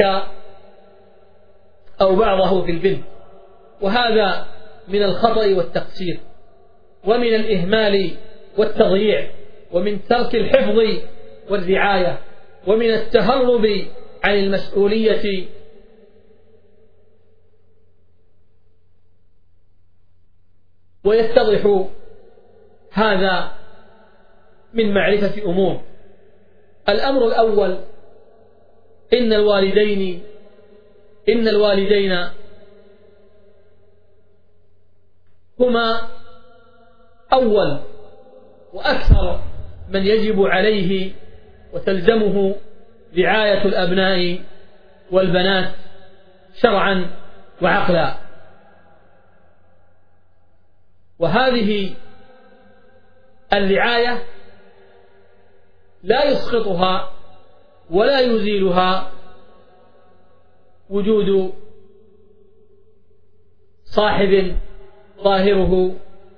أو بعضه في البنت. وهذا من الخطأ والتقصير، ومن الإهمال والتضييع، ومن ترك الحفظ والرعاية، ومن التهرب عن المسؤولية. ويتضح هذا من معرفة أمور. الأمر الأول: إن الوالدين هما أول وأكثر من يجب عليه وتلزمه رعاية الأبناء والبنات شرعا وعقلا، وهذه الرعاية لا يسقطها ولا يزيلها وجود صاحب ظاهره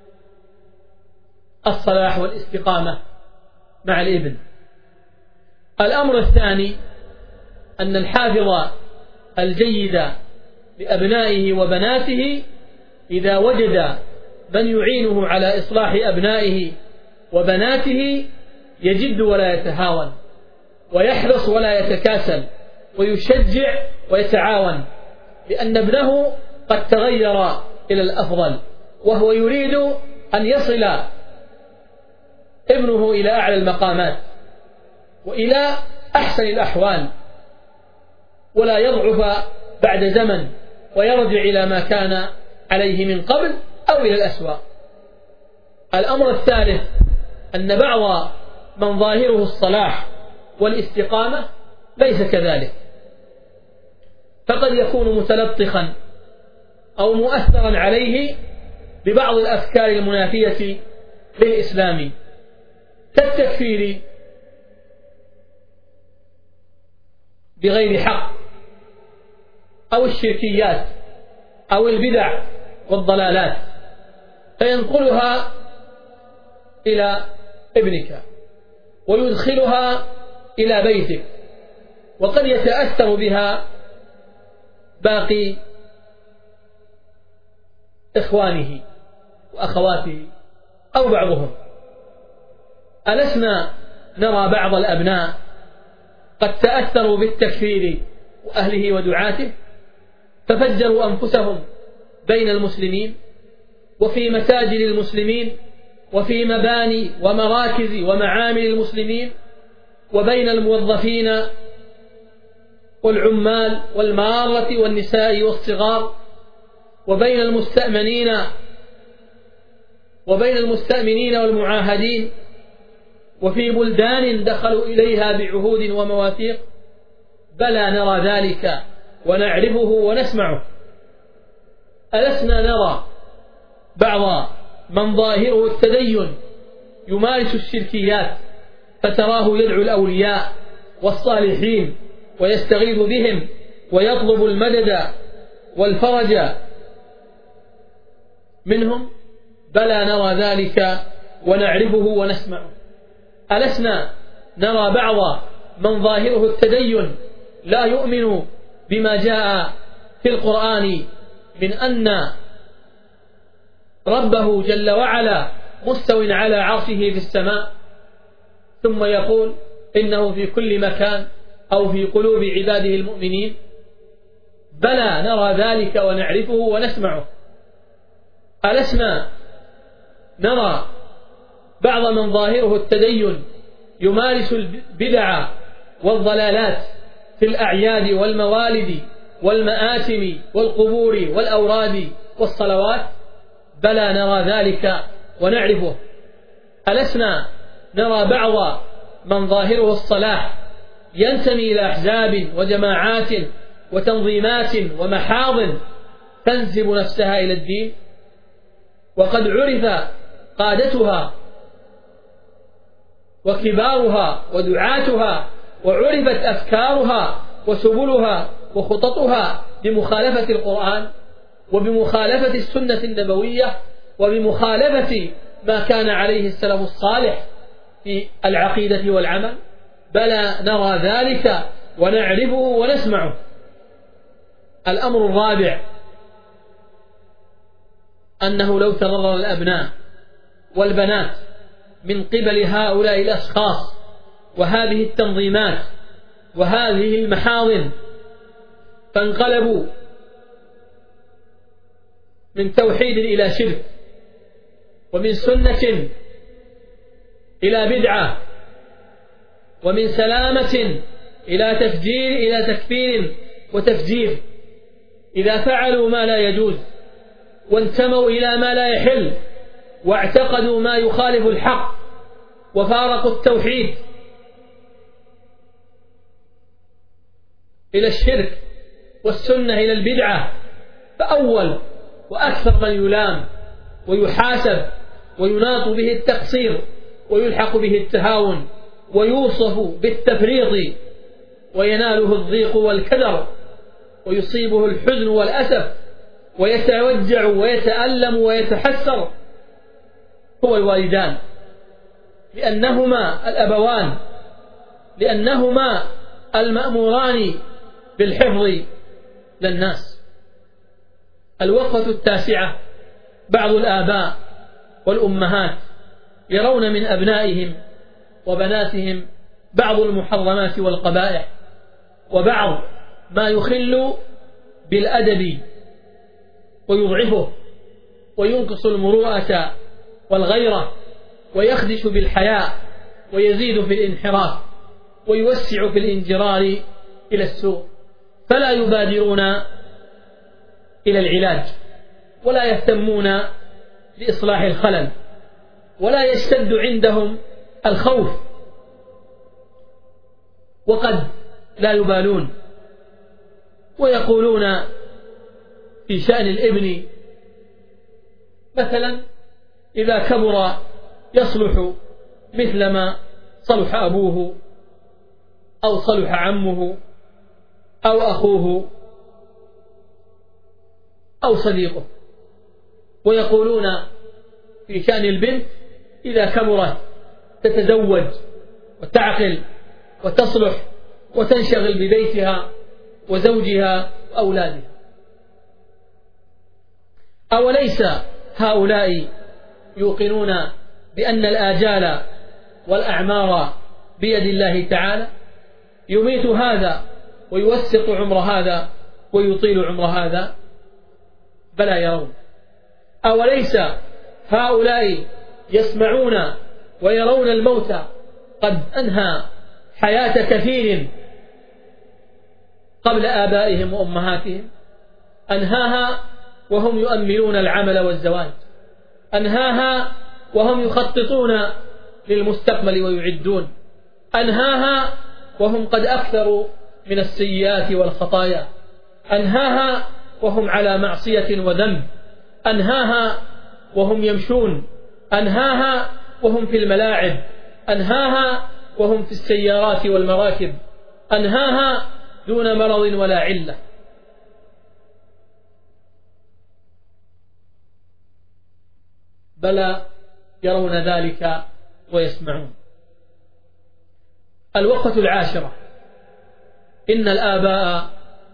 الصلاح والاستقامة مع الابن. الأمر الثاني: أن الحافظ الجيد لأبنائه وبناته إذا وجد من يعينه على إصلاح أبنائه وبناته يجد ولا يتهاون، ويحرص ولا يتكاسل، ويشجع ويتعاون، لأن ابنه قد تغير إلى الأفضل، وهو يريد أن يصل ابنه إلى أعلى المقامات وإلى أحسن الأحوال، ولا يضعف بعد زمن ويرجع إلى ما كان عليه من قبل أو إلى الأسوأ. الأمر الثالث: أن بعض من ظاهره الصلاح والاستقامة ليس كذلك، فقد يكون متلطخا أو مؤثرا عليه ببعض الأفكار المنافية للإسلام، كالتكفير بغير حق، أو الشركيات، أو البدع والضلالات، فينقلها إلى ابنك ويدخلها إلى بيتك، وقد يتأثر بها باقي إخوانه وأخواته أو بعضهم. ألسنا نرى بعض الأبناء قد تأثروا بالتكفير وأهله ودعاته، ففجروا أنفسهم بين المسلمين وفي مساجد المسلمين وفي مباني ومراكز ومعامل المسلمين، وبين الموظفين والعمال والمارة والنساء والصغار، وبين المستأمنين والمعاهدين، وفي بلدان دخلوا إليها بعهود ومواثيق. بلى نرى ذلك ونعرفه ونسمعه. ألسنا نرى بعض من ظاهره التدين يمارس الشركيات، فتراه يدعو الأولياء والصالحين ويستغيث بهم ويطلب المدد والفرج منهم؟ بلى نرى ذلك ونعرفه ونسمعه. ألسنا نرى بعض من ظاهره التدين لا يؤمن بما جاء في القرآن من أن ربه جل وعلا مستو على عرشه في السماء، ثم يقول إنه في كل مكان أو في قلوب عباده المؤمنين؟ بلى نرى ذلك ونعرفه ونسمعه. ألسنا نرى بعض من ظاهره التدين يمارس البدع والضلالات في الأعياد والموالد والمآتم والقبور والأوراد والصلوات؟ بلى نرى ذلك ونعرفه. ألسنا نرى بعض من ظاهره الصلاح ينتمي إلى أحزاب وجماعات وتنظيمات ومحاضن تنسب نفسها إلى الدين، وقد عرف قادتها وكبارها ودعاتها، وعرفت أفكارها وسبلها وخططها بمخالفة القرآن وبمخالفة السنة النبوية وبمخالفة ما كان عليه السلف الصالح في العقيدة والعمل. بلى نرى ذلك ونعرفه ونسمعه. الأمر الرابع أنه لو تضرر الأبناء والبنات من قبل هؤلاء الأشخاص وهذه التنظيمات وهذه المحاضن فانقلبوا من توحيد إلى شرك ومن سنة إلى بدعة ومن سلامة إلى تكفير وتفجير، إذا فعلوا ما لا يجوز وانتموا إلى ما لا يحل واعتقدوا ما يخالف الحق وفارقوا التوحيد إلى الشرك والسنة إلى البدعة، فأول وأكثر من يلام ويحاسب ويناط به التقصير ويلحق به التهاون ويوصف بالتفريط ويناله الضيق والكدر ويصيبه الحزن والأسف ويتوجع ويتألم ويتحسر هو الوالدان، لأنهما الأبوان، لأنهما المأموران بالحفظ للناس. الوقفة التاسعة: بعض الآباء والأمهات يرون من أبنائهم وبناتهم بعض المحرمات والقبائح وبعض ما يخل بالأدب ويضعفه وينقص المروءة والغيرة ويخدش بالحياء ويزيد في الانحراف ويوسع في الانجرار إلى السوء، فلا يبادرون إلى العلاج ولا يهتمون بإصلاح الخلل ولا يشتد عندهم الخوف، وقد لا يبالون ويقولون في شأن الابن مثلا إذا كبر يصلح مثلما صلح أبوه أو صلح عمه أو أخوه أو صديقه، ويقولون في شأن البنت إذا كبرت تتزوج وتعقل وتصلح وتنشغل ببيتها وزوجها وأولادها. أوليس هؤلاء يوقنون بأن الآجال والأعمار بيد الله تعالى، يميت هذا ويوثق عمر هذا ويطيل عمر هذا؟ بلى يرون. أوليس هؤلاء يسمعون ويرون الموت قد أنهى حياة كثير قبل آبائهم وأمهاتهم؟ أنهاها وهم يؤملون العمل والزواج، أنهاها وهم يخططون للمستقبل ويعدون، أنهاها وهم قد أكثروا من السيئات والخطايا، أنهاها وهم على معصية وذنب، أنهاها وهم يمشون، أنهاها وهم في الملاعب، أنهاها وهم في السيارات والمراكب، أنهاها دون مرض ولا علة. بلى يرون ذلك ويسمعون. الوقفة العاشرة: إن الآباء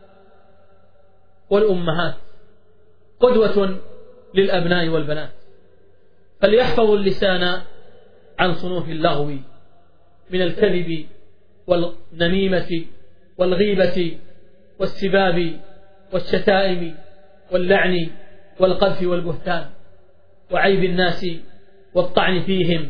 والأمهات قدوة للأبناء والبنات، فليحفظوا اللسان عن صنوف اللغو من الكذب والنميمة والغيبة والسباب والشتائم واللعن والقذف والبهتان وعيب الناس والطعن فيهم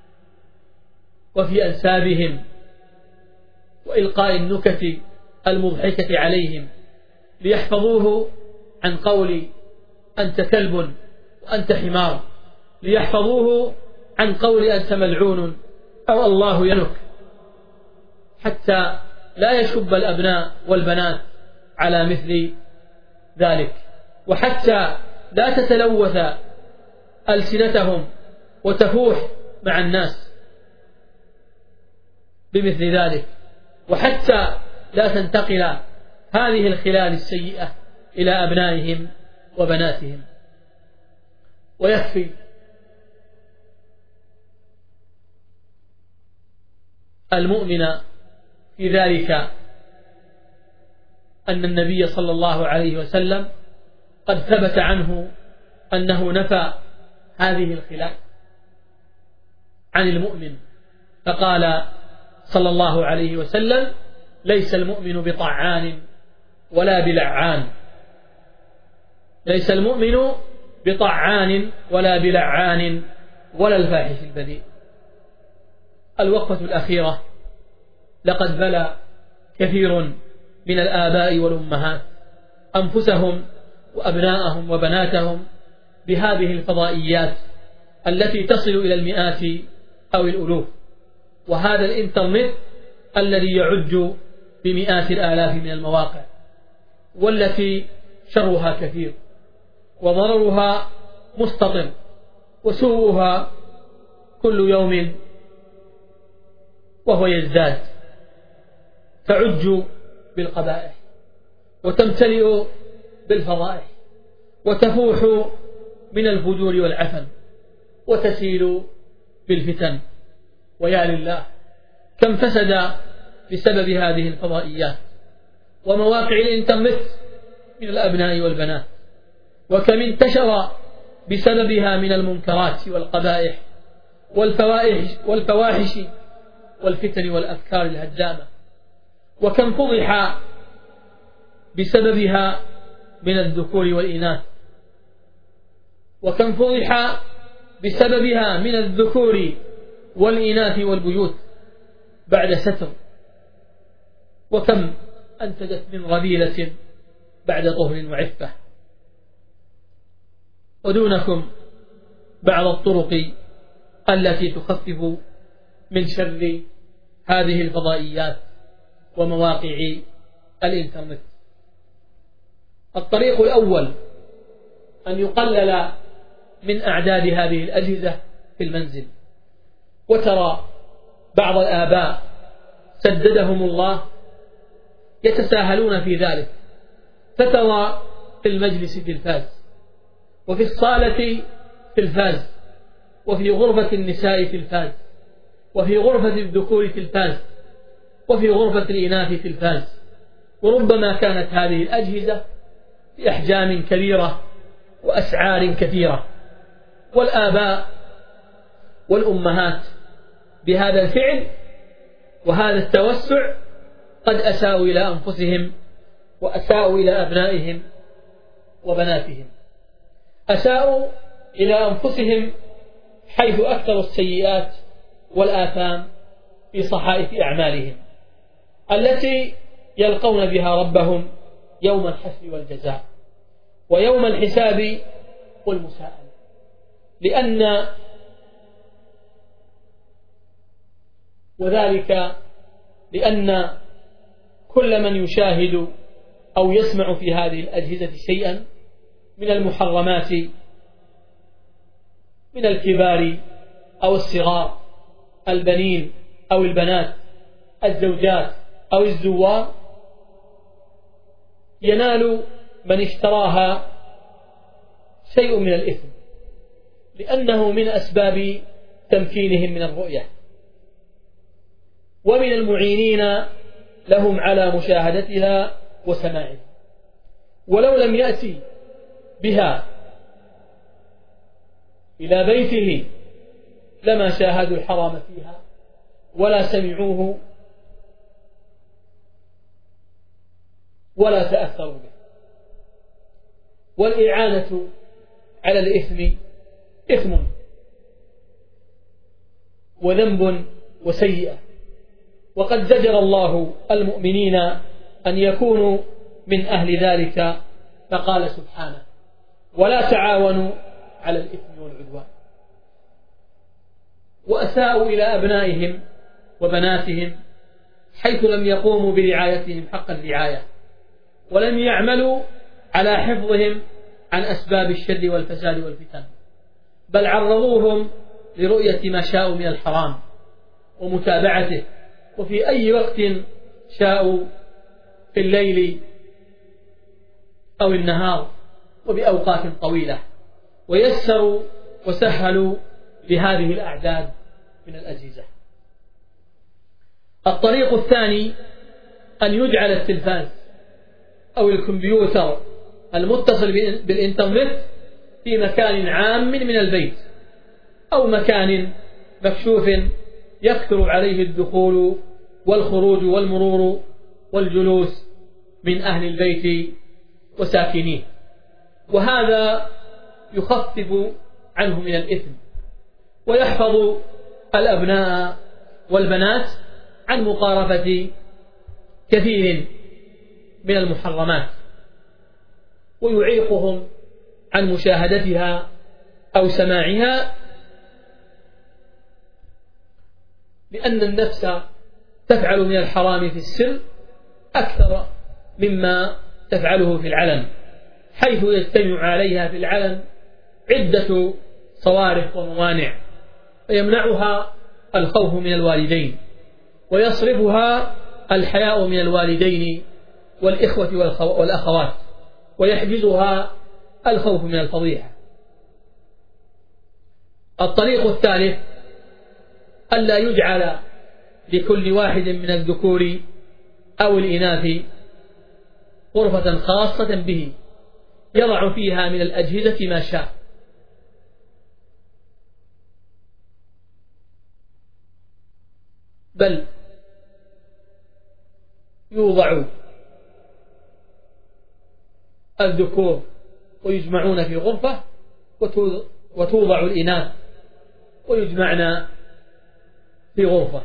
وفي أنسابهم وإلقاء النكت المضحكة عليهم، ليحفظوه عن قول أنت كلب وأنت حمار، ليحفظوه عن قول أنت ملعون أو الله ينك حتى لا يشب الأبناء والبنات على مثل ذلك، وحتى لا تتلوث ألسنتهم وتفوح مع الناس بمثل ذلك، وحتى لا تنتقل هذه الخلال السيئة إلى أبنائهم وبناتهم. ويكفي المؤمن في ذلك أن النبي صلى الله عليه وسلم قد ثبت عنه أنه نفى هذه الخلال عن المؤمن، فقال صلى الله عليه وسلم: ليس المؤمن بطعان ولا بلعان، ليس المؤمن بطعان ولا بلعان ولا الفاحش البذيء. الوقفة الأخيرة: لقد بلى كثير من الآباء والأمهات أنفسهم وأبناءهم وبناتهم بهذه الفضائيات التي تصل إلى المئات أو الألوف، وهذا الإنترنت الذي يعج بمئات الآلاف من المواقع، والتي شرها كثير وضررها مستطر وسوءها كل يوم وهو يزداد، تعج بالقبائح وتمتلئ بالفضائح وتفوح من الفجور والعفن وتسيل بالفتن. ويا لله كم فسد بسبب هذه الفضائيات ومواقع الإنترنت من الأبناء والبنات، وكم انتشر بسببها من المنكرات والقبائح والفواحش والفتن والأفكار الهدامة، وكم فضح بسببها من الذكور والإناث، وكم فضح بسببها من الذكور والإناث والبيوت بعد ستر، وكم أنتجت من رذيلة بعد طهر وعفة. ودونكم بعض الطرق التي تخفف من شر هذه الفضائيات ومواقع الإنترنت. الطريق الأول أن يقلل من أعداد هذه الأجهزة في المنزل، وترى بعض الآباء سددهم الله يتساهلون في ذلك، فترى في المجلس تلفاز، وفي الصالة تلفاز، وفي غرفة النساء تلفاز، وفي غرفة الذكور تلفاز، وفي غرفة الإناث تلفاز، وربما كانت هذه الأجهزة بأحجام كبيرة وأسعار كثيرة، والآباء والأمهات بهذا الفعل وهذا التوسع قد أساءوا إلى أنفسهم وأساءوا إلى أبنائهم وبناتهم. أساءوا إلى أنفسهم حيث أكثر السيئات والآثام في صحائف أعمالهم التي يلقون بها ربهم يوم الحسب والجزاء ويوم الحساب والمساءلة، لأن كل من يشاهد أو يسمع في هذه الأجهزة شيئا من المحرمات من الكبار أو الصغار، البنين أو البنات، الزوجات أو الزوار، ينال من اشتراها شيء من الإثم، لأنه من أسباب تمكينهم من الرؤية ومن المعينين لهم على مشاهدتها وسماعها. ولو لم يأتي بها إلى بيته لما شاهدوا الحرام فيها ولا سمعوه ولا تأثروا به. والإعانة على الإثم إثم وذنب وسيئة، وقد زجر الله المؤمنين أن يكونوا من أهل ذلك، فقال سبحانه: ولا تعاونوا على الإثم والعدوان. وأساءوا إلى أبنائهم وبناتهم حيث لم يقوموا برعايتهم حق الرعاية، ولم يعملوا على حفظهم عن أسباب الشر والفساد والفتن، بل عرضوهم لرؤية ما شاءوا من الحرام ومتابعته، وفي أي وقت شاءوا في الليل أو النهار وبأوقات طويلة، ويسروا وسهلوا لهذه الأعداد من الأجهزة. الطريق الثاني أن يجعل التلفاز أو الكمبيوتر المتصل بالإنترنت في مكان عام من البيت أو مكان مكشوف يكثر عليه الدخول والخروج والمرور والجلوس من أهل البيت وساكنيه، وهذا يخفف عنه من الإثم ويحفظ الأبناء والبنات عن مقارفة كثير من المحرمات، ويعيقهم عن مشاهدتها أو سماعها، لأن النفس تفعل من الحرام في السر أكثر مما تفعله في العلن، حيث يجتمع عليها في العلن عدة صوارف وموانع، فيمنعها الخوف من الوالدين، ويصرفها الحياء من الوالدين والإخوة والأخوات، ويحجزها الخوف من الفضيحة. الطريق الثالث ألا يجعل لكل واحد من الذكور أو الإناث غرفة خاصة به يضع فيها من الأجهزة ما شاء، بل يوضع الذكور ويجمعون في غرفة، وتوضع الإناث ويجمعن في غرفة،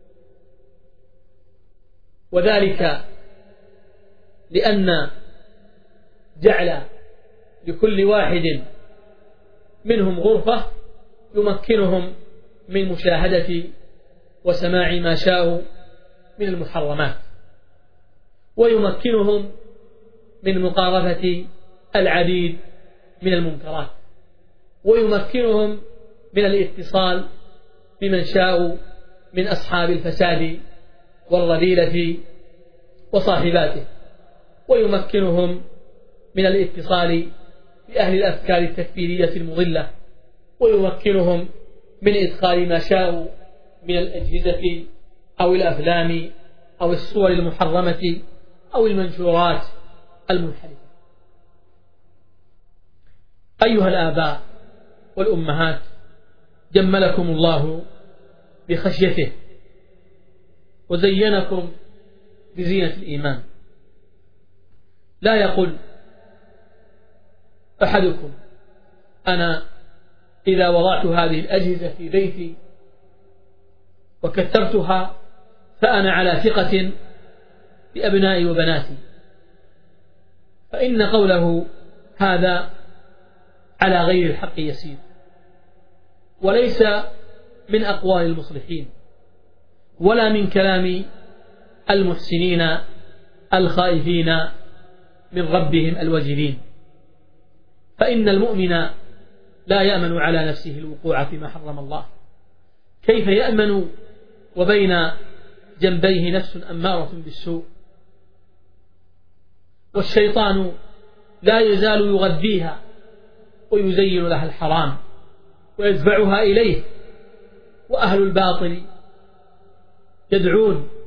وذلك لأن جعل لكل واحد منهم غرفة يمكنهم من مشاهدة وسماع ما شاءوا من المحرمات، ويمكنهم من مقارفة العديد من المنكرات، ويمكنهم من الاتصال بمن شاءوا من أصحاب الفساد والرذيلة وصاحباته، ويمكنهم من الاتصال بأهل الأفكار التكفيرية المضلة، ويمكنهم من إدخال ما شاءوا من الأجهزة أو الأفلام أو الصور المحرمة أو المنشورات المنحرفة. أيها الآباء والأمهات، جملكم الله بخشيته وزينكم بزينة الإيمان. لا يقل أحدكم أنا إذا وضعت هذه الأجهزة في بيتي وكثرتها فأنا على ثقة بأبنائي وبناتي، فإن قوله هذا على غير الحق يسير، وليس من أقوال المصلحين ولا من كلام المحسنين الخائفين من ربهم الوجلين، فإن المؤمن لا يأمن على نفسه الوقوع فيما حرم الله، كيف يأمن وبين جنبيه نفس أمارة بالسوء؟ والشيطان لا يزال يغذيها ويزين لها الحرام ويدفعها إليه، وأهل الباطل يدعون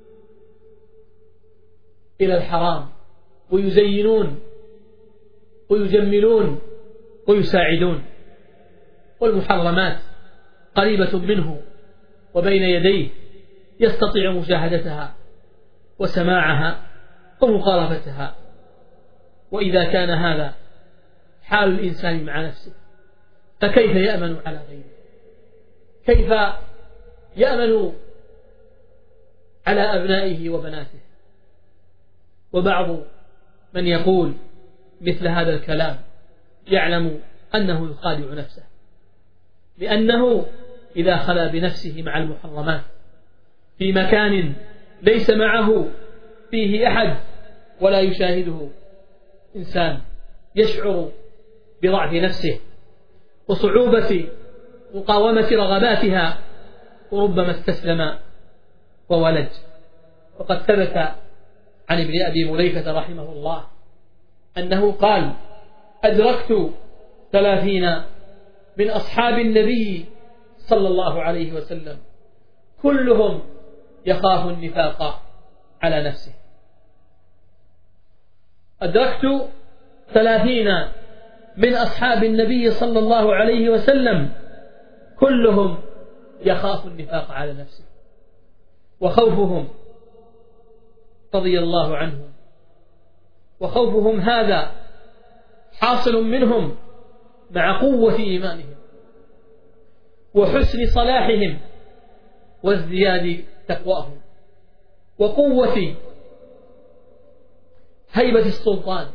إلى الحرام ويزينون ويجملون ويساعدون، والمحرمات قريبة منه وبين يديه، يستطيع مشاهدتها وسماعها ومقارفتها. وإذا كان هذا حال الإنسان مع نفسه فكيف يأمن على غيره؟ كيف يأمن على أبنائه وبناته؟ وبعض من يقول مثل هذا الكلام يعلم أنه يخادع نفسه، لأنه إذا خلا بنفسه مع المحرمات في مكان ليس معه فيه أحد ولا يشاهده إنسان، يشعر بضعف نفسه وصعوبة مقاومة رغباتها، وربما استسلم وولج. وقد ثبت عن ابن أبي مليكة رحمه الله أنه قال: أدركت 30 من أصحاب النبي صلى الله عليه وسلم كلهم يخاف النفاق على نفسه. أدركت 30 من أصحاب النبي صلى الله عليه وسلم كلهم يخاف النفاق على نفسه، وخوفهم رضي الله عنهم، وخوفهم هذا حاصل منهم مع قوة إيمانهم وحسن صلاحهم وازدياد تقواهم وقوة هيبة السلطان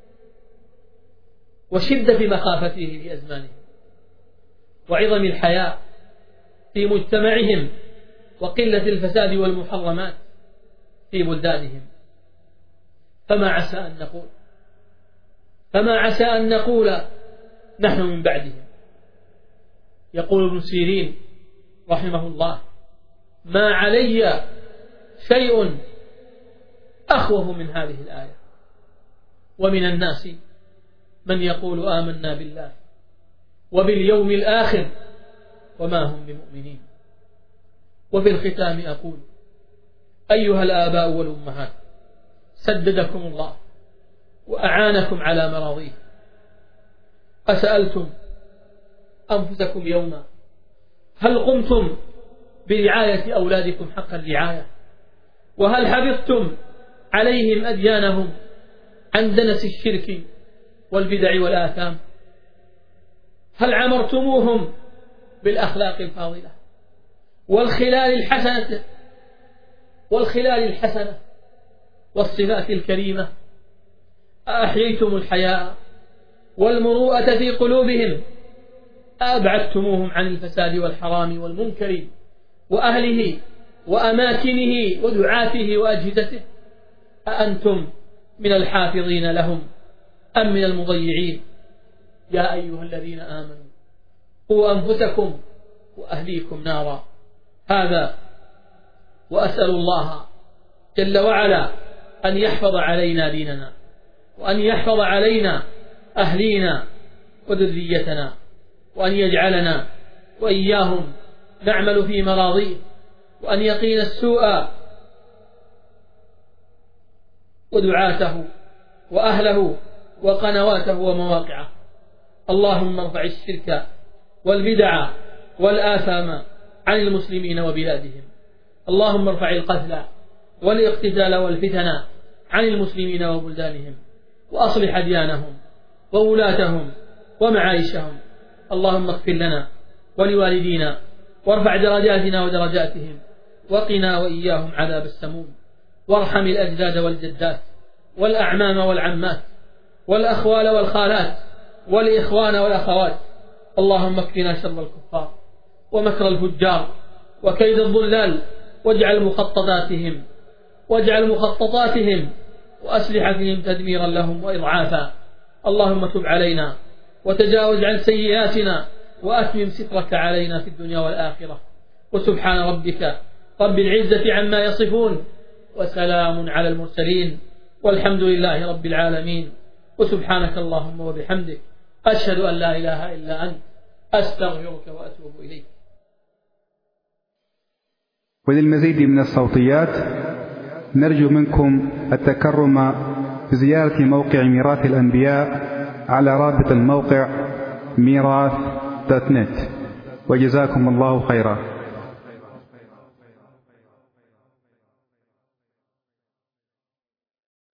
وشدة مخافته في أزمانهم وعظم الحياء في مجتمعهم وقلة الفساد والمحرمات في بلدانهم. فما عسى أن نقول نحن من بعدهم. يقول ابن سيرين رحمه الله: ما علي شيء أخوف من هذه الآية. ومن الناس من يقول آمنا بالله وباليوم الآخر وما هم بمؤمنين. وفي الختام أقول: أيها الآباء والأمهات، سددكم الله وأعانكم على مراضيه، أسألتم أنفسكم يوما هل قمتم برعاية أولادكم حق الرعاية؟ وهل حفظتم عليهم أديانهم عن دنس الشرك والبدع والآثام؟ هل عمرتموهم بالأخلاق الفاضلة والخلال الحسنة والصفات الكريمة؟ أأحييتم الحياء والمروءة في قلوبهم؟ أبعدتموهم عن الفساد والحرام والمنكر وأهله وأماكنه ودعاته وأجهزته؟ أأنتم من الحافظين لهم أم من المضيعين؟ يا أيها الذين آمنوا قوا أنفسكم وأهليكم نارا. هذا وأسأل الله جل وعلا أن يحفظ علينا ديننا، وأن يحفظ علينا أهلينا وذريتنا، وأن يجعلنا وإياهم نعمل في مراضيه، وأن يقينا السوء ودعاته وأهله وقنواته ومواقعه. اللهم ارفع الشرك والبدع والآثام عن المسلمين وبلادهم. اللهم ارفع القتل والاقتتال والفتن عن المسلمين وبلدانهم، وأصلح أديانهم وولاتهم ومعايشهم. اللهم اغفر لنا ولوالدينا وارفع درجاتنا ودرجاتهم، وقنا وإياهم عذاب السموم. وارحم الأجداد والجدات والأعمام والعمات والأخوال والخالات والإخوان والأخوات. اللهم اكفنا شر الكفار ومكر الفجار وكيد الضلال، واجعل مخططاتهم وأسلحتهم تدميرا لهم وإضعافا. اللهم تب علينا وتجاوز عن سيئاتنا وأتمم سترك علينا في الدنيا والآخرة. وسبحان ربك رب العزة عما يصفون، وسلام على المرسلين، والحمد لله رب العالمين. وسبحانك اللهم وبحمدك، أشهد أن لا إله إلا أنت، أستغفرك وأتوب إليك. وللمزيد من الصوتيات نرجو منكم التكرم بزيارة موقع ميراث الأنبياء على رابط الموقع ميراث.net، وجزاكم الله خيرا.